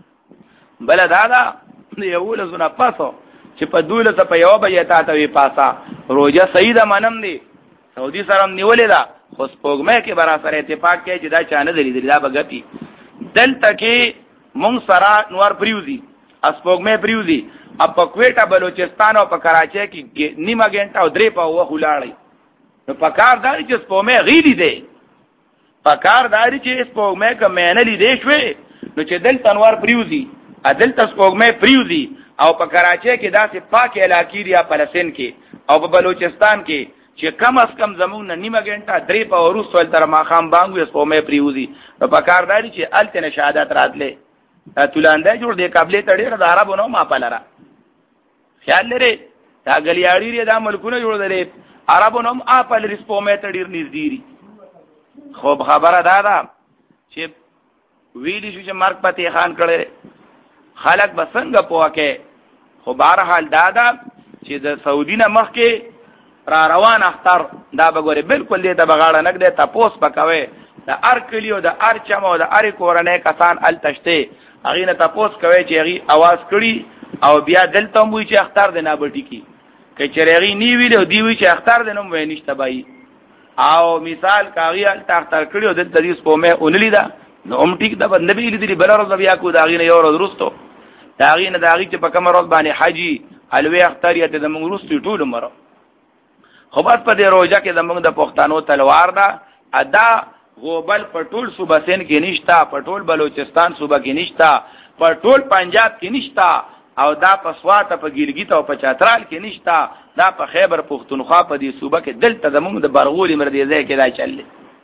بل دا دا یو له سنا پاسو چې په دوله ته په یو به تا ته وی پاسا روزه سیده منم دی سعودي سره نیولې دا خو سپومې کې برا سره اتفاق کې چې دا چانه دلی دا بغتی دلته کې مونږ سره نور پریوزی اسپومې پریوزی اب په کوټه بلوچستان او په کراچۍ کې نیمه غنټه او درې په وخت ولاړی نو په کار داري چې سپومې غیلی دی په کار داري چې سپومې کمنه لیدې شوې نو چې دل تنوار پریوزی عدل سپومې پریوزی او په کراچۍ کې داسې پاک علاقې دی فلسطین کې او په بلوچستان کې چې کم از کم زمون نیمه غنټه درې په ورس ول تر ماخام بانګو سپومې پریوزی نو په کار داري چې الته شهادت راتله تولاندې جوړ دې قابلیت ډېر د عربو نو ما پلره خیال لري دا غلیاړي لري دا ملکونه جوړ دي عربو نوم اپل رسپومه ته ډیر نږدې خو خبره دا ده چې ویلی شو چې مرګ پته خان کړي خلک بسنګ پوکه خو بهر حال دا ده چې د سعودي نه مخ کې را روان اختر دا بګوره بالکل دې ته بغاړه نګ دې تاسو پکوي د ار کلیو د ار چمو د ار کورنۍ کسان ال تشته اغه نه تاسو کوي چې اغه आवाज کړي او بیا دلته مو چې اختر دی نه بټی کی که چرېږي نی ویلو دی وی چې اختر دی نو مې نشته بای او مثال کاغی ال اختر کړیو د دې سپومه اونلی دا نو ام ټیک دا نبی لیدلی بل ورځ بیا کو دا غینه یو ورځ وروستو دا غینه دا غی چې په کوم ورځ باندې حاجی الوی اختریت د موږ وروستو ټول مره خو بس په دې روزه کې د موږ د پښتنو تلوار دا ادا غوبل پټول صوبه سین کې نشتا پټول بلوچستان صوبه کې نشتا پټول پنجاب کې نشتا او دا په سوات په ګیلګیت او په چترال کې نشتا دا په خیبر پختونخوا په دې صوبه کې دلته زمونږ د برغوري مردیزه کې دا چلې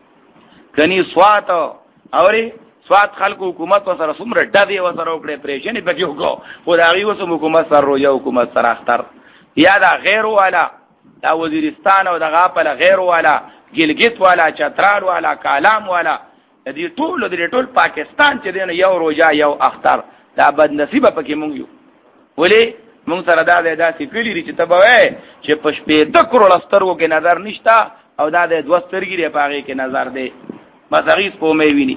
کني سوات اوري سوات خلکو حکومت سره څومره ډدې وسره وکړي پریشنې پکې وکړو خو دا غي وسو حکومت سره روزه حکومت سره اختر یا دا غیر والا دا وزیرستان او دغه په غیر والا ګیلګیت والا چترال والا کالام والا دې ټول دې ټول پاکستان چې دین یو روزه یو اختر دا بد نصیب پکې مونږ یو ولی مونږ سره دا د داسې کلی چې تبوي چې په شپې د کروڑ سترګو کې نظر نشتا او دا د دوه سترګې په هغه کې نظر دی مزغیس په مې ویني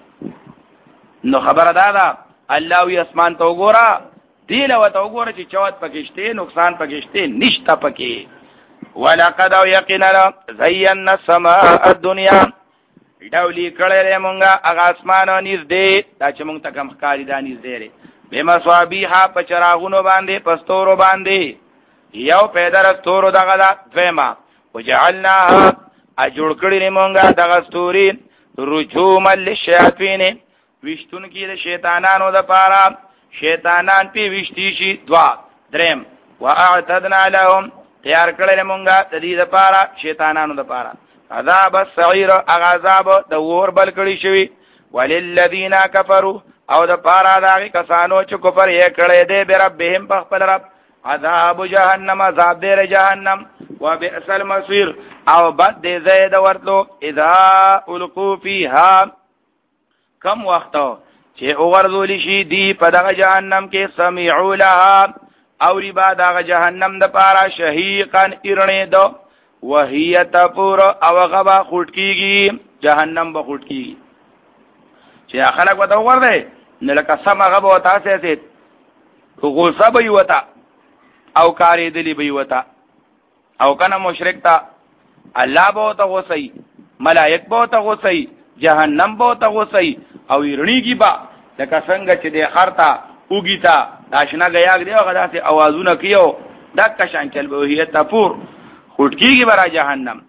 نو خبره دا ده الله وی اسمان ته وګوره دی له وته وګوره چې چوت پکشته نقصان پکشته نشتا پکې ولقد یقینا زینا السماء الدنيا ډولی کړه مونږه هغه اسمان نږدې دا چې مونږ ته کم ښکاری دا نږدې بما صابیحا پچراغونو باندې پستورو باندې یو پیدر ستورو دغه دا دویما وجعلنا اجوړ کړی مونږه دغه ستوري رجوم للشیاطین وشتون کې د شیطانانو د پاره شیطانان په وشتي شي دوا درم واعتدنا لهم تیار کړل مونږه د دې د پاره شیطانانو د پاره عذاب السعیر عذاب د ور بل کړی شوی وللذین کفروا او د پارا داغی کسانو چې کفر یې کړی دی به ربهم په خپل رب عذاب جهنم عذاب دیر جهنم وبئس المصير او بد دې زید ورتلو اذا القوا فيها کم وخت چې اورذول شي دی په دغه جهنم کې سمعوا لها او ری با دغه جهنم د پارا شهیقا ارنه دو وهي تفور او غبا خټکیږي جهنم به خټکیږي چې خلک وته ورده نه لکه سم غبا وتا سه غوسه به وتا او کاری دلی به وتا او کنه مشرک تا الله به وتا غوسي ملائک به وتا غوسي جهنم به وتا غوسي او يرنيږي با لکه څنګه چې د خرتا وګیتا داشنا غیا دی او غدا سي اوازونه کیو دا کشان چل به هي تپور خټکیږي برا جهنم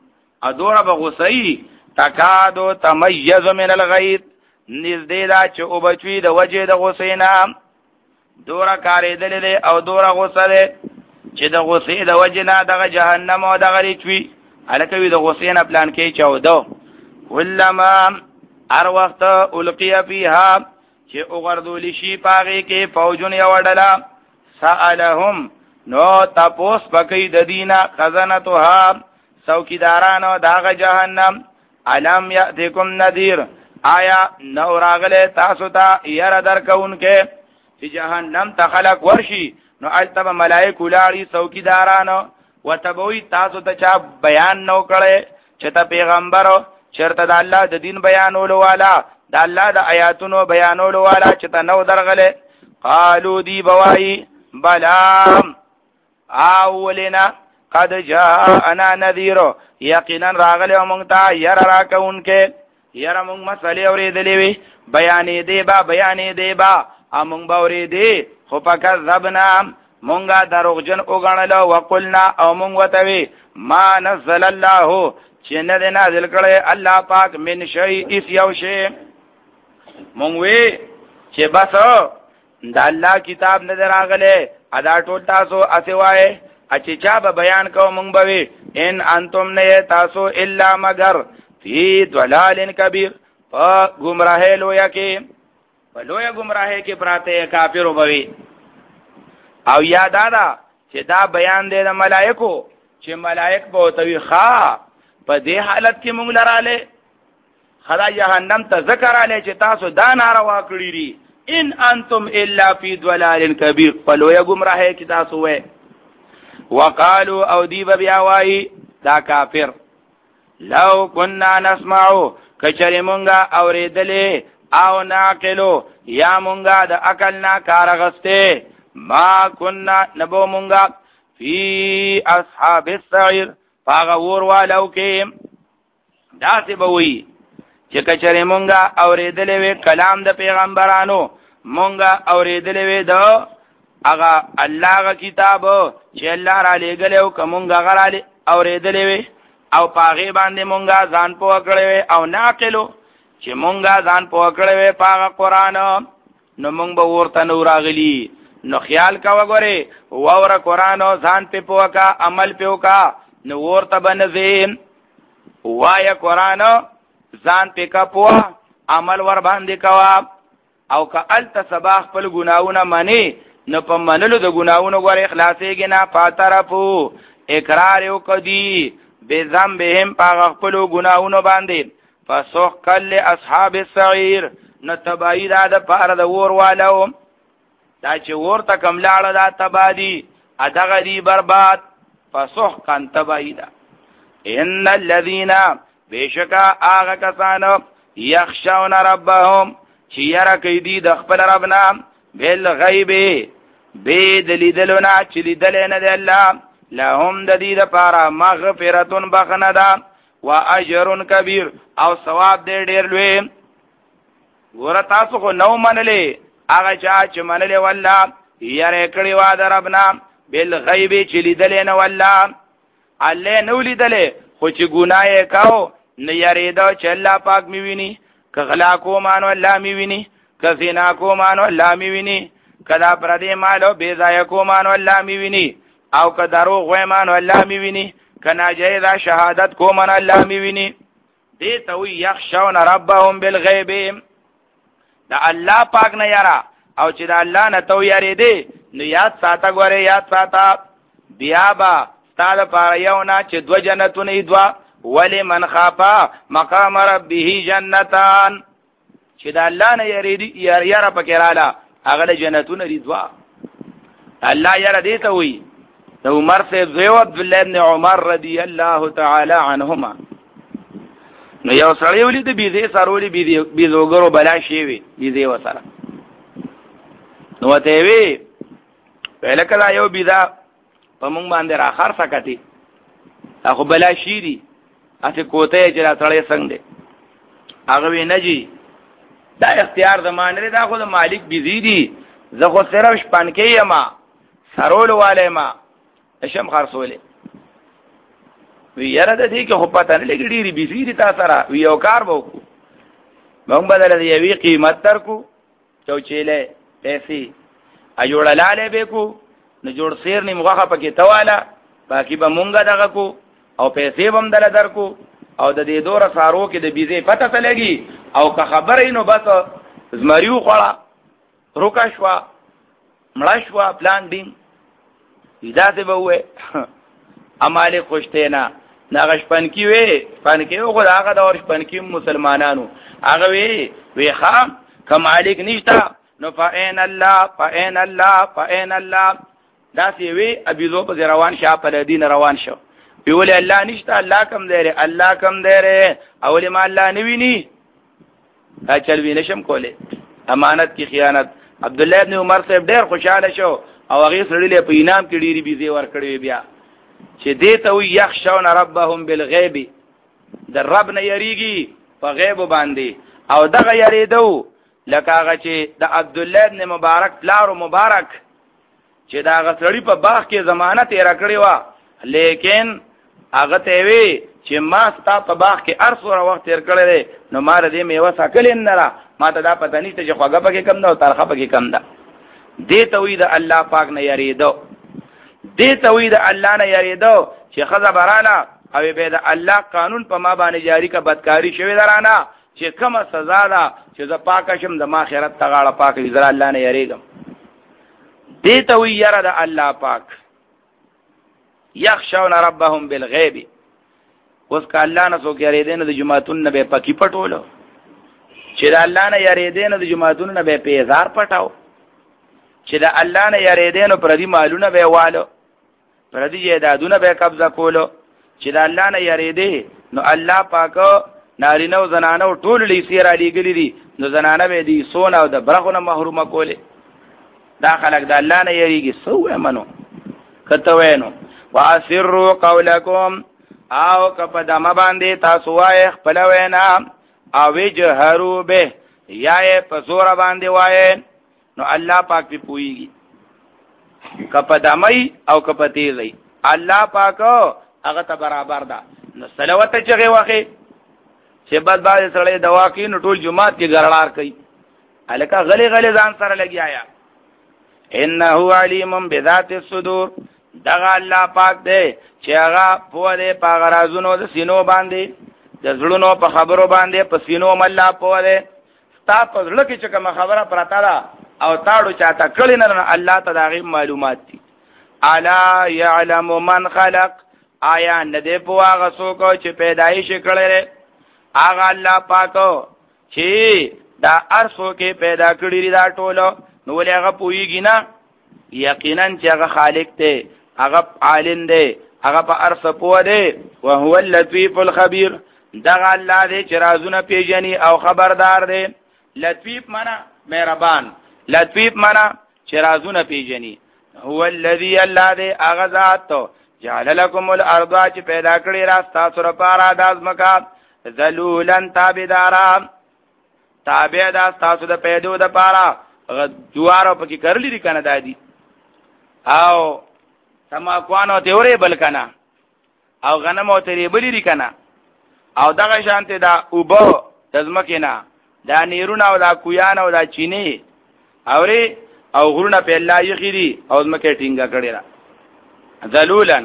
ادوره بغصی تکادو تمیز من الغیظ نزدې دا چې او بچوي د وجه د غصینا دوره کارېدل دي او دوره غصه ده چې د غصې د وجه نه دغه جهنم او دغه لچوي الکوي د غصینا پلان کې چودو ولما هر وخت القیا فیها چې وګرځول شي پاغه کې فوجون یو ډله سالهم نو تاسو پکې د دینه خزانتها څوکیدارانو دغه جهنم علم یاتکم نذیر آیا نو راغله تاسو ته ير درکونکې چې جهنم ته خلق ورشي نو التب ملائکه لاړي څوکیدارانو وتبوي تاسو ته چا بیان نو کړي چې ته پیغمبر چرته د الله د دین بیانولو والا د الله د آیاتونو بیانولو والا چې ته نو درغله قالو دی بوای بلا اولنا قد جاءنا نذير یقینا راغله مونږ ته ير راکونکې ير مونږ مسلې اورېدلې وي بیانې دی با بیانې دی با امونږ باورې دی خو پکذبنا مونږه دروغجن وګڼل وقلنا او مونږ وتوي ما نزل الله چې نه دی نازل کړی الله پاک من شی اس یو شی مونږ وی چې بس د الله کتاب نه راغله ادا ټول تاسو اسوای اچې چا به بیان کو مونږ به ان انتم نه تاسو الا مگر فی ضلال کبیر په گمراهی لویا کې په لویا گمراهی کې پراته کافر وبوي او یاد ادا چې دا بیان دی د ملائکو چې ملائک به توي ښا په دې حالت کې مونږ لراله خدا جهنم ته ذکر علی چې تاسو دا ناروا کړی دي ان انتم الا فی ضلال کبیر په لویا گمراهی کې تاسو وې وقالو او دی بیا وای دا کافر لو كنا نسمعو کچری مونږه اوریدلې او ناقلو یا مونږه د عقل نه کار غسته ما كنا نبو مونږه فی اصحاب السعیر فغور والو کې دا څه بوي چې کچری مونږه اوریدلې وی کلام د پیغمبرانو مونږه اوریدلې وی د اغا الله غ کتاب چې الله را لګلو کومګه غراله اوریدلې وی او پاغه باندې مونږه ځان په کړې او ناقلو چې مونږه ځان په کړې پاغه قران نو مونږ به ورته نو راغلی نو خیال کا وګوره ووره قران ځان په پوکا عمل په وکا نو ورته بنځین وای قران ځان په کا پوا عمل ور باندې کوا او که الت سباح په ګناونه معنی نو په منلو د ګناونو غوړ اخلاصيږي نه پاترفو اقرار یو کدی به ذنبهم په خپل ګناونو باندې فسحقل اصحاب السعير نو تبعید د پاره د ور والو دا چې ورته کم لاړه دا تبادی ادغه دی برباد فسحقن تبعید ان الذين بشکا اغه کسانو یخشون ربهم چې یره کوي دی د خپل رب نام بالغیب به دلیدلنا چې لیدل نه دی الله لهم د دې لپاره مغفرتون بخنه ده واجر کبیر او ثواب دې ډیر لوی ور تاسو خو نو منلې هغه چا چې منلې والله یاره کړي وا د رب نام بالغیب چې لیدل نه والله الله نو لیدل خو چې ګناه کاو نه یری دا چې الله پاک می ویني که غلا کو مانو الله می ویني که زنا کو مانو الله می ویني کدا پر دې مالو بے ځای کو مانو الله می ویني او که دروغ وای مانو الله می ویني کنا جایز شهادت کو مانو الله می ویني دې ته وی یخشون ربهم بالغیب دا الله پاک نه یرا او چې دا الله نه تو یری دی نو یاد ساته غره یاد ساته بیا با ستاله پر یو نه چې دو جنتونه دوا ولی من خافا مقام ربه جنتان چې دا الله نه یری یار یاره پکې رااله هغه جنتونه دي دوا الله یاره دی ته وی نو عمر سے زیو عبد الله ابن عمر رضی الله تعالی عنهما نو یو سړی ولید بيزي سرولي بيزوګرو بلا شي وي بيزي وسره نو ته وی ولکه یو بيزا په مونږ باندې را خر سکتی اخو بلا شي دي اته کوته چې را سړی څنګه دی هغه وی نه جی دا اختیار زمانه دا خو د مالک بيزي دي زه خو صرف شپانکې ما سرول والے ما شم خرصولې وی یاره د دې کې خو پته نه لګي ډېری بيسي دي تاسو را وی یو کار وکړو موږ بدل دی یوې قیمت تر کو چوچېله پیسې اجوړلاله به کو نو جوړ سیر نیم غوخه پکې تواله باقي به مونږه دغه کو او پیسې بم دل درکو او د دې دوره سارو کې د بيزي پته تلګي او که خبرې نو بس زمریو خړه روکا شوا مړ شوا پلان دین اجازه به وې اماله خوشته نه ناغش پنکی وې پنکی خو هغه د اور پنکی مسلمانانو هغه وې وې خام کم مالک نشتا نو فاین الله فاین الله فاین الله دا سی وی ابيزو په روان شه په دین روان شو ویول الله نشتا الله کم دی الله کم دی اول ما الله نویني دا چل وی نشم کوله امانت کی خیانت عبد الله ابن عمر صاحب ډیر خوشاله شو او هغه سړی له په انعام کې ډیری بيزي ور کړی بیا چې دې ته وي يخشون ربهم بالغیب در رب نه یریږي په غیب باندې او دغه یریدو لکه هغه چې د عبد الله ابن مبارک پلار مبارک چې دا هغه سړی په باغ کې ضمانت یې راکړی و لیکن هغه ته وی چې ما ستا په باغ کې ارسوره وخت تیر کړی نو ما دې میوه ساکل نه را ما ته دا پته نشته چې خوګه پکې کم ده او ترخه پکې کم ده دې ته وی د الله پاک نه یریدو دې ته وی د الله نه یریدو چې خزه براله او به د الله قانون په ما باندې جاری کا بدکاری شوی درانه چې کومه سزا ده چې ز پاک شم د ما خیرت تغاړه پاک دې در الله نه یریګم دې ته وی یره د الله پاک یخشون ربهم بالغیب اوس که الله نه څوک یریدنه د جمعتون نه به پکی پټولو چې د الله نه یریدنه د جمعتون نه به پیزار پټاو چې د الله نه یریدنه پردي مالونه به والو پردي جیدادونه به قبضه کولو چې د الله نه یریدې نو الله پاک نارینه او زنانه ټول لیسیر علی ګلی دي نو زنانه به دي سونه او د برخونه محرومه کوله دا خلک د الله نه یریږي سو منو کته وینو واسروا قولکم او کپ دم باندې تاسو وای خپل وینا او جهرو به یا په زور باندې وای نو الله پاک په پويږي کپ دمای او کپ تیزی الله پاک هغه ته برابر ده نو صلوات چغه واخی چې بعد بعد سره دوا کې نو ټول جمعات کې ګرړار کوي الکه غلي غلي ځان سره لګیایا انه علیم بذات الصدور دغه الله پاک دی چې هغه په دې پاغرازونو د سینو باندې د زړونو په خبرو باندې په سینو مله په دې ستا په زړه کې چې کوم خبره پراته ده او تاړو چاته کړي نه الله ته دغه معلومات دي الا يعلم من خلق آیا نه دی په هغه څوک چې پیدایش کړي هغه الله پاک چې دا ارسو کې پیدا کړی دا ټولو نو ولې هغه پويږي نه یقینا چې هغه خالق دی هغه عالم دی هغه په ارس پوه دی او هو اللطیف الخبیر دغه الله دی چې رازونه پیژني او خبردار دی لطیف معنا مهربان لطیف معنا چې رازونه پیژني هو الذی الله دی هغه ذات جعل لكم الارض چې پیدا کړی را تاسو لپاره د ازمکا ذلولن تابدارا تابع دا تاسو د پیدو د پاره جوارو پکې کرلی دي کنه دادی او تماکوانو تیورې بل کنه او غنمو تیرې بلی دي کنه او دغه شانته دا اوبو دزمکینا دا نیرونه او دا کویان او دا چینه اوري او غرونه په الله یخيري او زمکه ټینګه کړی را ذلولن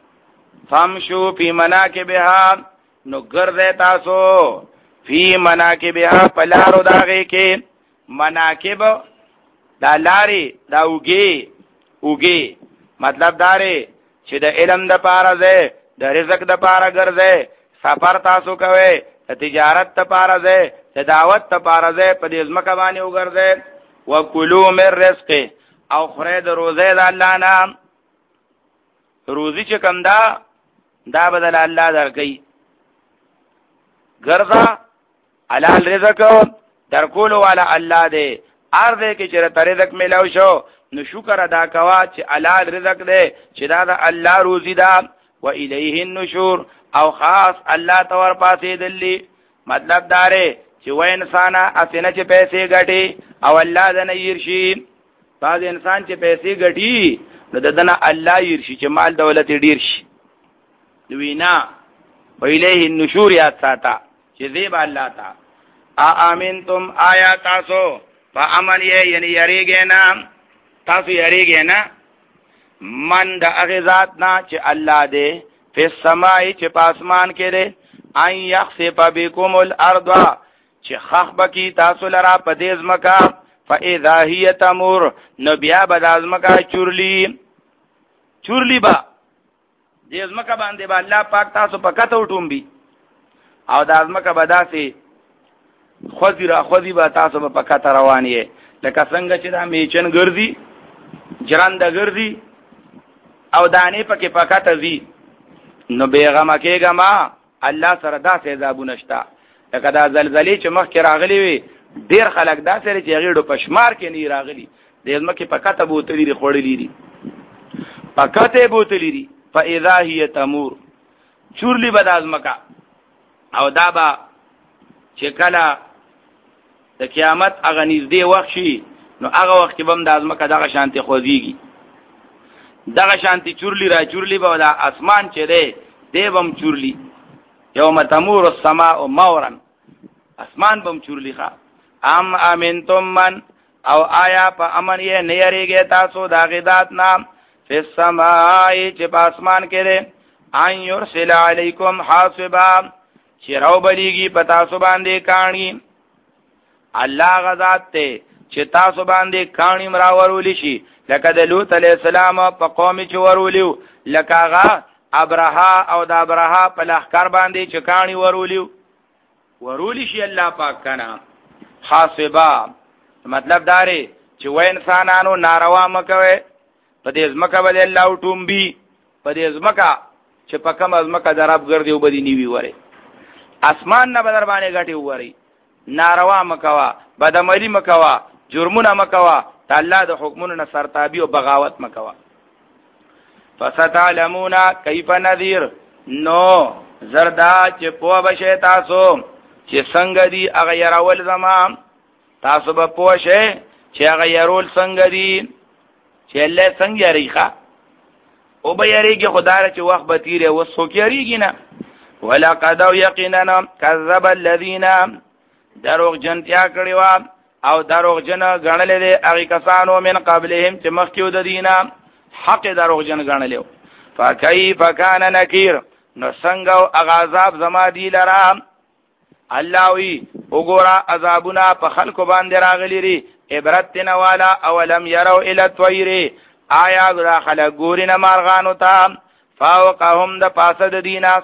فامشو فی مناکبها نو ګرځه تاسو فی مناکبها پلارو داغه کې مناکب دا لاري دا اوګي اوګي مطلب داره چې د علم د پاره ده د رزق د پاره ګرځه سفر تاسو کوي د تجارت د پاره ده د دعوت د پاره ده په دې ځمکه باندې وګرځه وکلوا من رزق او خره د روزه د الله نام روزي چې کوم دا دا بدل الله درکې ګرځا حلال رزق در کول والا الله دې ارزه کې چې رزق ملو شو نو شکر ادا کوا چې حلال رزق دې چې دا د الله روزي دا و الیه النشور او خاص الله تور پاسې دلی مطلب داره چې و انسان اسنه چې پیسې ګټي او الله دنه يرشي بعض انسان چې پیسې ګټي نو دنه الله يرشي چې مال دولت ډیر شي وینا ویلیه النشور یاد ساتا چې زیب الله تا ا امنتم آیا تاسو فامن یې یعنی یریږي نه تاسو یریږي نه من د اغذات نه چې الله دې په سماي چې پاسمان کې دې ان يخسف بكم الارض چې خخ بکی تاسو لرا په دې ځمکا فاذا هي تمور نو بیا به د ځمکا چورلی چورلی با دې ځمکا باندې با الله پاک تاسو په کته وټومبي او د ځمکا به داسې خوځي را خوځي به تاسو په کته روانې لکه څنګه چې دا میچن ګرځي جرانده ګرځي او دانه پکې پکته زی نو بیغمه کېګه ما الله سره داسې عذابونه شته لکه دا زلزلې چې مخکې راغلي وي ډیر خلک داسې لري چې غیړو پشمار کې نه راغلي د ځمکې پکته بوتلې لري خوړلې دي پکته بوتلې دي فاذا هي تمور چورلی به د ځمکه او دا به چې کله د قیامت هغه نږدې وخت شي نو هغه وخت کې به هم د ځمکه دغه شانتي خوځيږي دغه شانتی چورلی را چورلی به د اسمان چې دی دی بم چورلی یوم تمور السماء مورا اسمان بم چورلی ښا ام امنتم من او آیا په امن یې نه یریږي تاسو دا غدات نام فی السماء چې په اسمان کې دی ان یرسل علیکم حاصبا چې راو بلیږي په تاسو باندې کاڼي الله غذات ته چې تاسو باندې کاڼي مراورول شي لکه د لوط علی السلام په قوم چې ورولیو لکه هغه ابرها او د ابرها په لخر باندې چې کاڼي ورولیو ورولی شي الله پاک کنا حاسبا مطلب داره چې و انسانانو ناروا مکوي په دې ځمکه باندې الله ټومبي په دې ځمکه چې په کوم ځمکه دراب ګرځي او بدی نیوي وره اسمان نه بدر باندې غټي وره ناروا مکوا بدعملی مکوا جرمونه مکوا الله د حکمونو نه سرتابي او بغاوت مکوا فستعلمون کیف نذیر نو زردا چې په بشه تاسو چې څنګه دی هغه يرول زما تاسو به پوښه چې هغه يرول څنګه دی چې الله څنګه یریخه او به یریږي خدای چې وخت به تیره وسو کېږي نه ولقد یقینا کذب الذين دروغ جنتیا کړي وا او دروغ جن غنلې دي هغه کسانو من قبلهم چې مخکیو د دینه حق دروغ جن غنلې فكيف كان نكير نو څنګه هغه عذاب زما دی لرا الله وی وګورا عذابنا په خلکو باندې راغلي ری عبرت نه والا اولم يروا الى الطير آیا داخله ګورینه مارغانو ته فوقهم د پاسه د دینه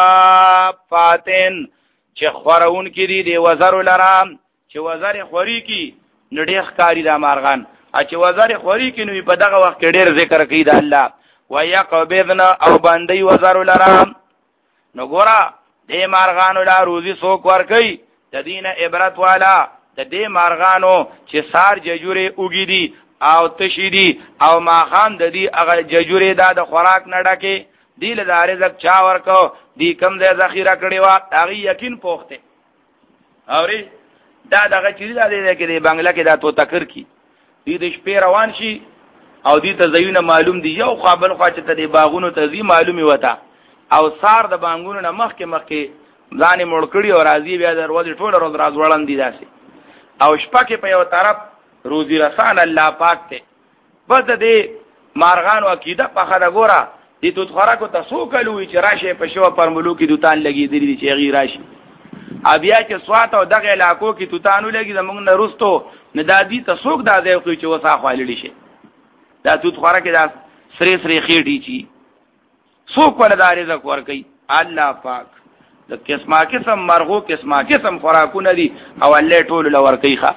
صافاتن چې خورون کړي دی وزر لرام چې وزر خوري کی نډیخ کاری دا مارغان ا چې وزر خوري کی نو په دغه وخت کې ډیر ذکر کوي دا الله ويقبضنا او باندې وزر لرام نو ګورا دې مارغانو لا روزي سوک ور کوي د دینه عبرت والا د دې مارغانو چې سار ججوري اوګيدي او تشیدي او ماخام د دې هغه ججوري دا د خوراک نه ډکه دی له رزق چا ورکو دی کم ځای ذخیره کړي وا هغه یقین پوښته اوري دا دغه چیز دا دی کې د بنگلا کې دا تو تکر کی دی د شپې روان شي او دی ته زینه معلوم دی یو قابل خواچ ته دی باغونو ته زی معلومي وتا او سار د بانګونو نه مخ کې مخ کې ځان مړ کړي او راضي بیا دروازه ټول روز راز وړاندې دي داسي او شپه کې په یو طرف روزي رسان الله پاک ته بس دې مارغان او عقیده په خره ګوره دې تو خوراکو تاسو کلوې چې راشه په شو پر ملوکی دوتان لګي دي چې غیر راشي بیا چې سوات او دغه علاقو کې توتانو لګي زمونږ نه رستو نه دادی تاسو دا ځای خو چې وسا خاللی شي دا توت خوراکه دا سری سری خېټي چی څوک ولا د رزق ور کوي الله پاک د قسمه قسم مرغو قسمه قسم خوراکونه دي او الله ټول لور کوي ښا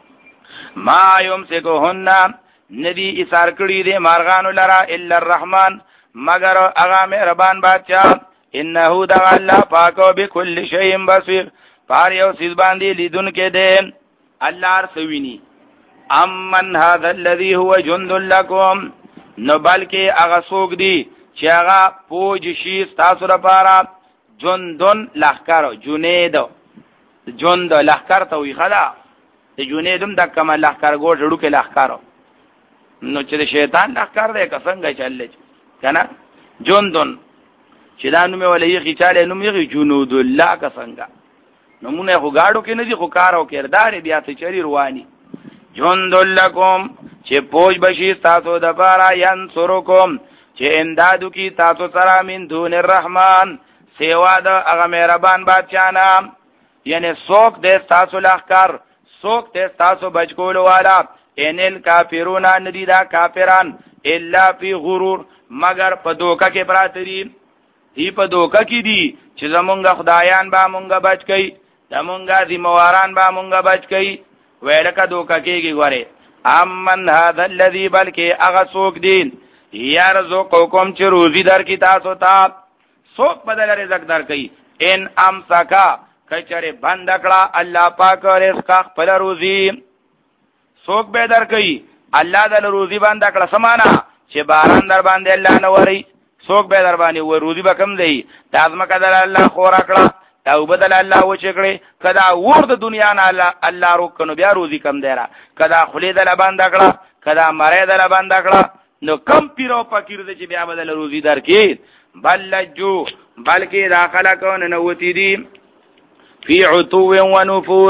ما يمسكهن ندي اسار کړي دي مارغانو لرا الا الرحمن مگر هغه مهربان بادشاہ انه د الله پاک او بكل شيء بصير پار یو سیز باندې لیدون کې دي الله ارسویني امن هذا الذي هو جند لكم نو بلکې هغه څوک دي چې هغه پوج شي تاسو لپاره جندن لخر جنید جند لخر ته وي خلا د جنیدم د کما لخر ګور جوړو کې لخر نو چې شیطان لخر دی که څنګه چلې کنه جندن چې دا نوم ولې خچاله نوم یې جنود الله کا څنګه نمونه خو گاڑو کې نه دي خو کار او کردار بیا ته چری رواني جند لکم چې پوج بشي تاسو د بارا ینصرکم چې امدادو کی تاسو سره من دون الرحمن سیوا د هغه مهربان بادشاہ نام یعنی سوک دې تاسو لخر سوک دې تاسو بچکول والا انل کافرون ندی دا کافران الا فی غرور مگر په دوکه کې پراتری هی په دوکه کې دي چې زمونږ خدایان با مونږه بچ کئ زمونږه ذمہواران با مونږه بچ کئ ویلکه دوکه کېږي غواره امن هذا الذي بلکې هغه سوک دین یرزقکم چې روزي در کی تاسو ته سوک بدل رزق در کئ ان امسکا کچره بند کړه الله پاک رزق خپل روزي سوک به در کئ الله د روزي بند کړه سمانا چې باران در باندې الله نه وری سوک به در باندې و روزي به کم دی تاسو کده الله خورا کړه توبه د الله و چې کړي کدا ورد دنیا نه الله الله روکنو بیا روزي کم دی را کدا خلید له بند کړه کدا مړې د له بند کړه نو کم پیرو فقیر دې چې بیا بدل روزي در کی بل لجو بلکې داخله کون نه وتی دي فی عتو و نفور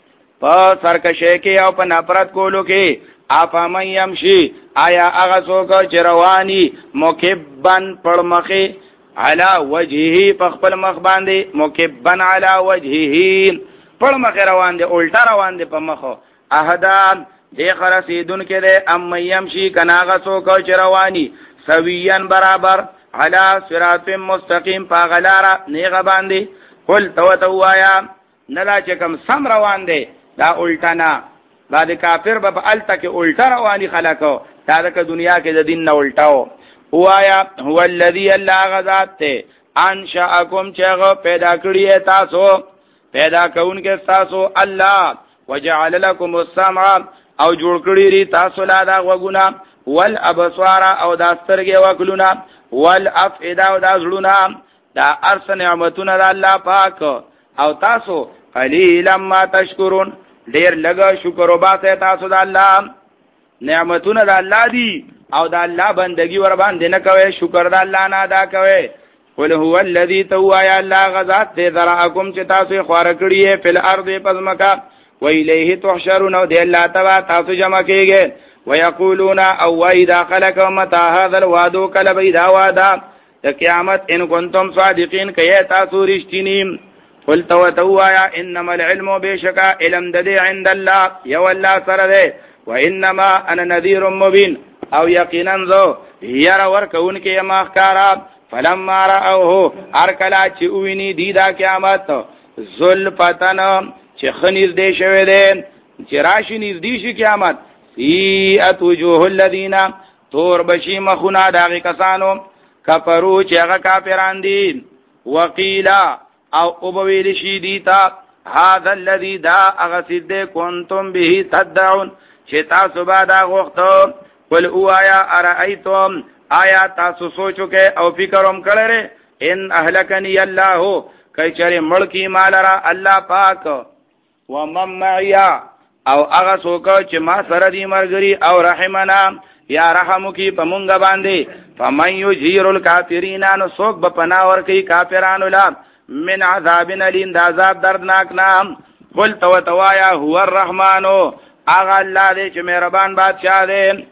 په سرکشه کې او په نفرت کولو کې اپا من یمشي آیا هغه څوک چې رواني مکبن پړمخه علا وجهه په خپل مخ باندې مکبن علا وجهه پړمخه روان دي الټا روان دي په مخه احدان دې خرسیدون کې ده ام یمشي کنا هغه څوک چې رواني سویان برابر علا صراط مستقیم پاغلارا نیغه باندې قل تو تو آیا نلا چې کوم سم روان دي دا الټانا بعد کافر به الته کې الټا رواني خلکو دا د دنیا کې د دین نه الټاو هوایا هو الذی الله غذات ته انشاءکم چغه پیدا کړی تاسو پیدا کون کې تاسو الله وجعل لكم السمع او جوړ کړی ری تاسو لا دا وګونه والابصار او دا سترګې وکلونه والافئده او دا زړونه دا ارس نعمتونه د الله پاک او تاسو قلیلا ما تشکرون ډیر لګه شکر وباسه تاسو د الله نعمتونه د الله دي او د الله بندگی ور باندې نه کوي شکر د الله نه ادا کوي قل هو الذی توایا الله غذات دې ذراکم چې تاسو خوار کړی په الارض پزمکا و الیه تحشرون او دې الله تبا تاسو جمع کیږي ويقولون او واذا خلقكم متى هذا الوعد کله بيدا وعده د قیامت ان کنتم صادقین کای تاسو رښتینی قل تو توایا انما العلم بشکا علم د عند الله یو الله سره ده وانما انا نذير مبين او یقینا ذو ير ور کون کې ما خارا فلما راوه ارکلا چې ویني دی دا قیامت ذلفتن چې خنیز دې شوی ده چې راشي نږدې دي شي قیامت سیئت وجوه الذين تور بشي مخنا داغه کسانو کفرو چې هغه کافران دي وقیلا او وبویل شي دیتا هذا الذي دا اغسد کنتم به تدعون چې تاسو بعد غوښتو ول اوایا ارایتم آیا تاسو سوچو کې او فکروم کړره ان اهلکنی الله کای چره ملکی مالرا الله پاک و مم معیا او هغه څوک چې ما سره دی مرګري او رحمنا یا رحم کی پمونګ باندې فمن یجیر الکافرین نو څوک به پناور کوي کافرانو لا من عذاب الیم دا عذاب دردناک نام قل تو توایا هو الرحمن اغه الله دې چې مهربان بادشاہ دې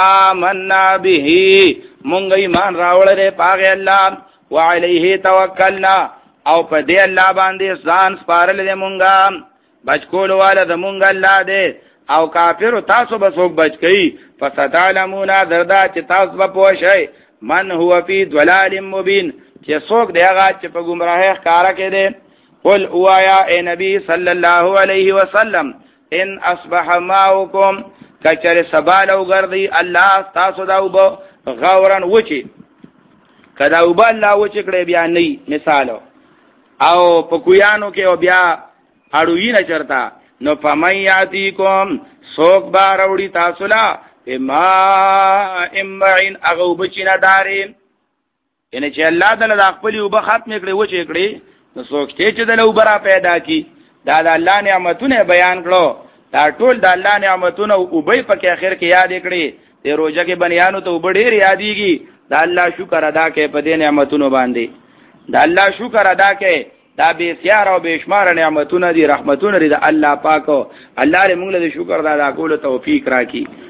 آمنا به مونږ ایمان راوړل پاغه الله وعليه توکلنا او په دې الله باندې ځان سپارل دې مونږه بچ کول والا د مونږ الله دې او کافر تاسو به څوک بچ کئ فستعلمون دردا چې تاسو به پوښی من هو فی ضلال مبین چې څوک دی هغه چې په گمراهی ښکارا کې دی قل اوایا اے نبی صلی الله علیه وسلم ان اصبح ماؤکم کچر سبال او ګرځي الله تاسو دا وب غورن وچی کدا وب الله وچی کړي بیا نه مثال او په کویانو کې او بیا اړوی نه چرتا نو فمیاتیکم سوک بار وړي تاسو لا ما امعين اغو بچینا دارین یعنی چې الله تعالی د خپل وب ختم کړي وچی کړي نو سوک ته چې د وبرا پیدا کی دا د الله نعمتونه بیان کړو دا ټول د الله نعمتونه او به په اخر کې یاد کړي د روزه کې بنیانو ته وبډیر یادېږي دا الله شکر ادا کوي په دې نعمتونو باندې دا الله شکر ادا کړي دا به سیار او به شمار نعمتونه دي رحمتونه دي د الله پاک الله دې موږ له شکر ادا کولو توفیق راکړي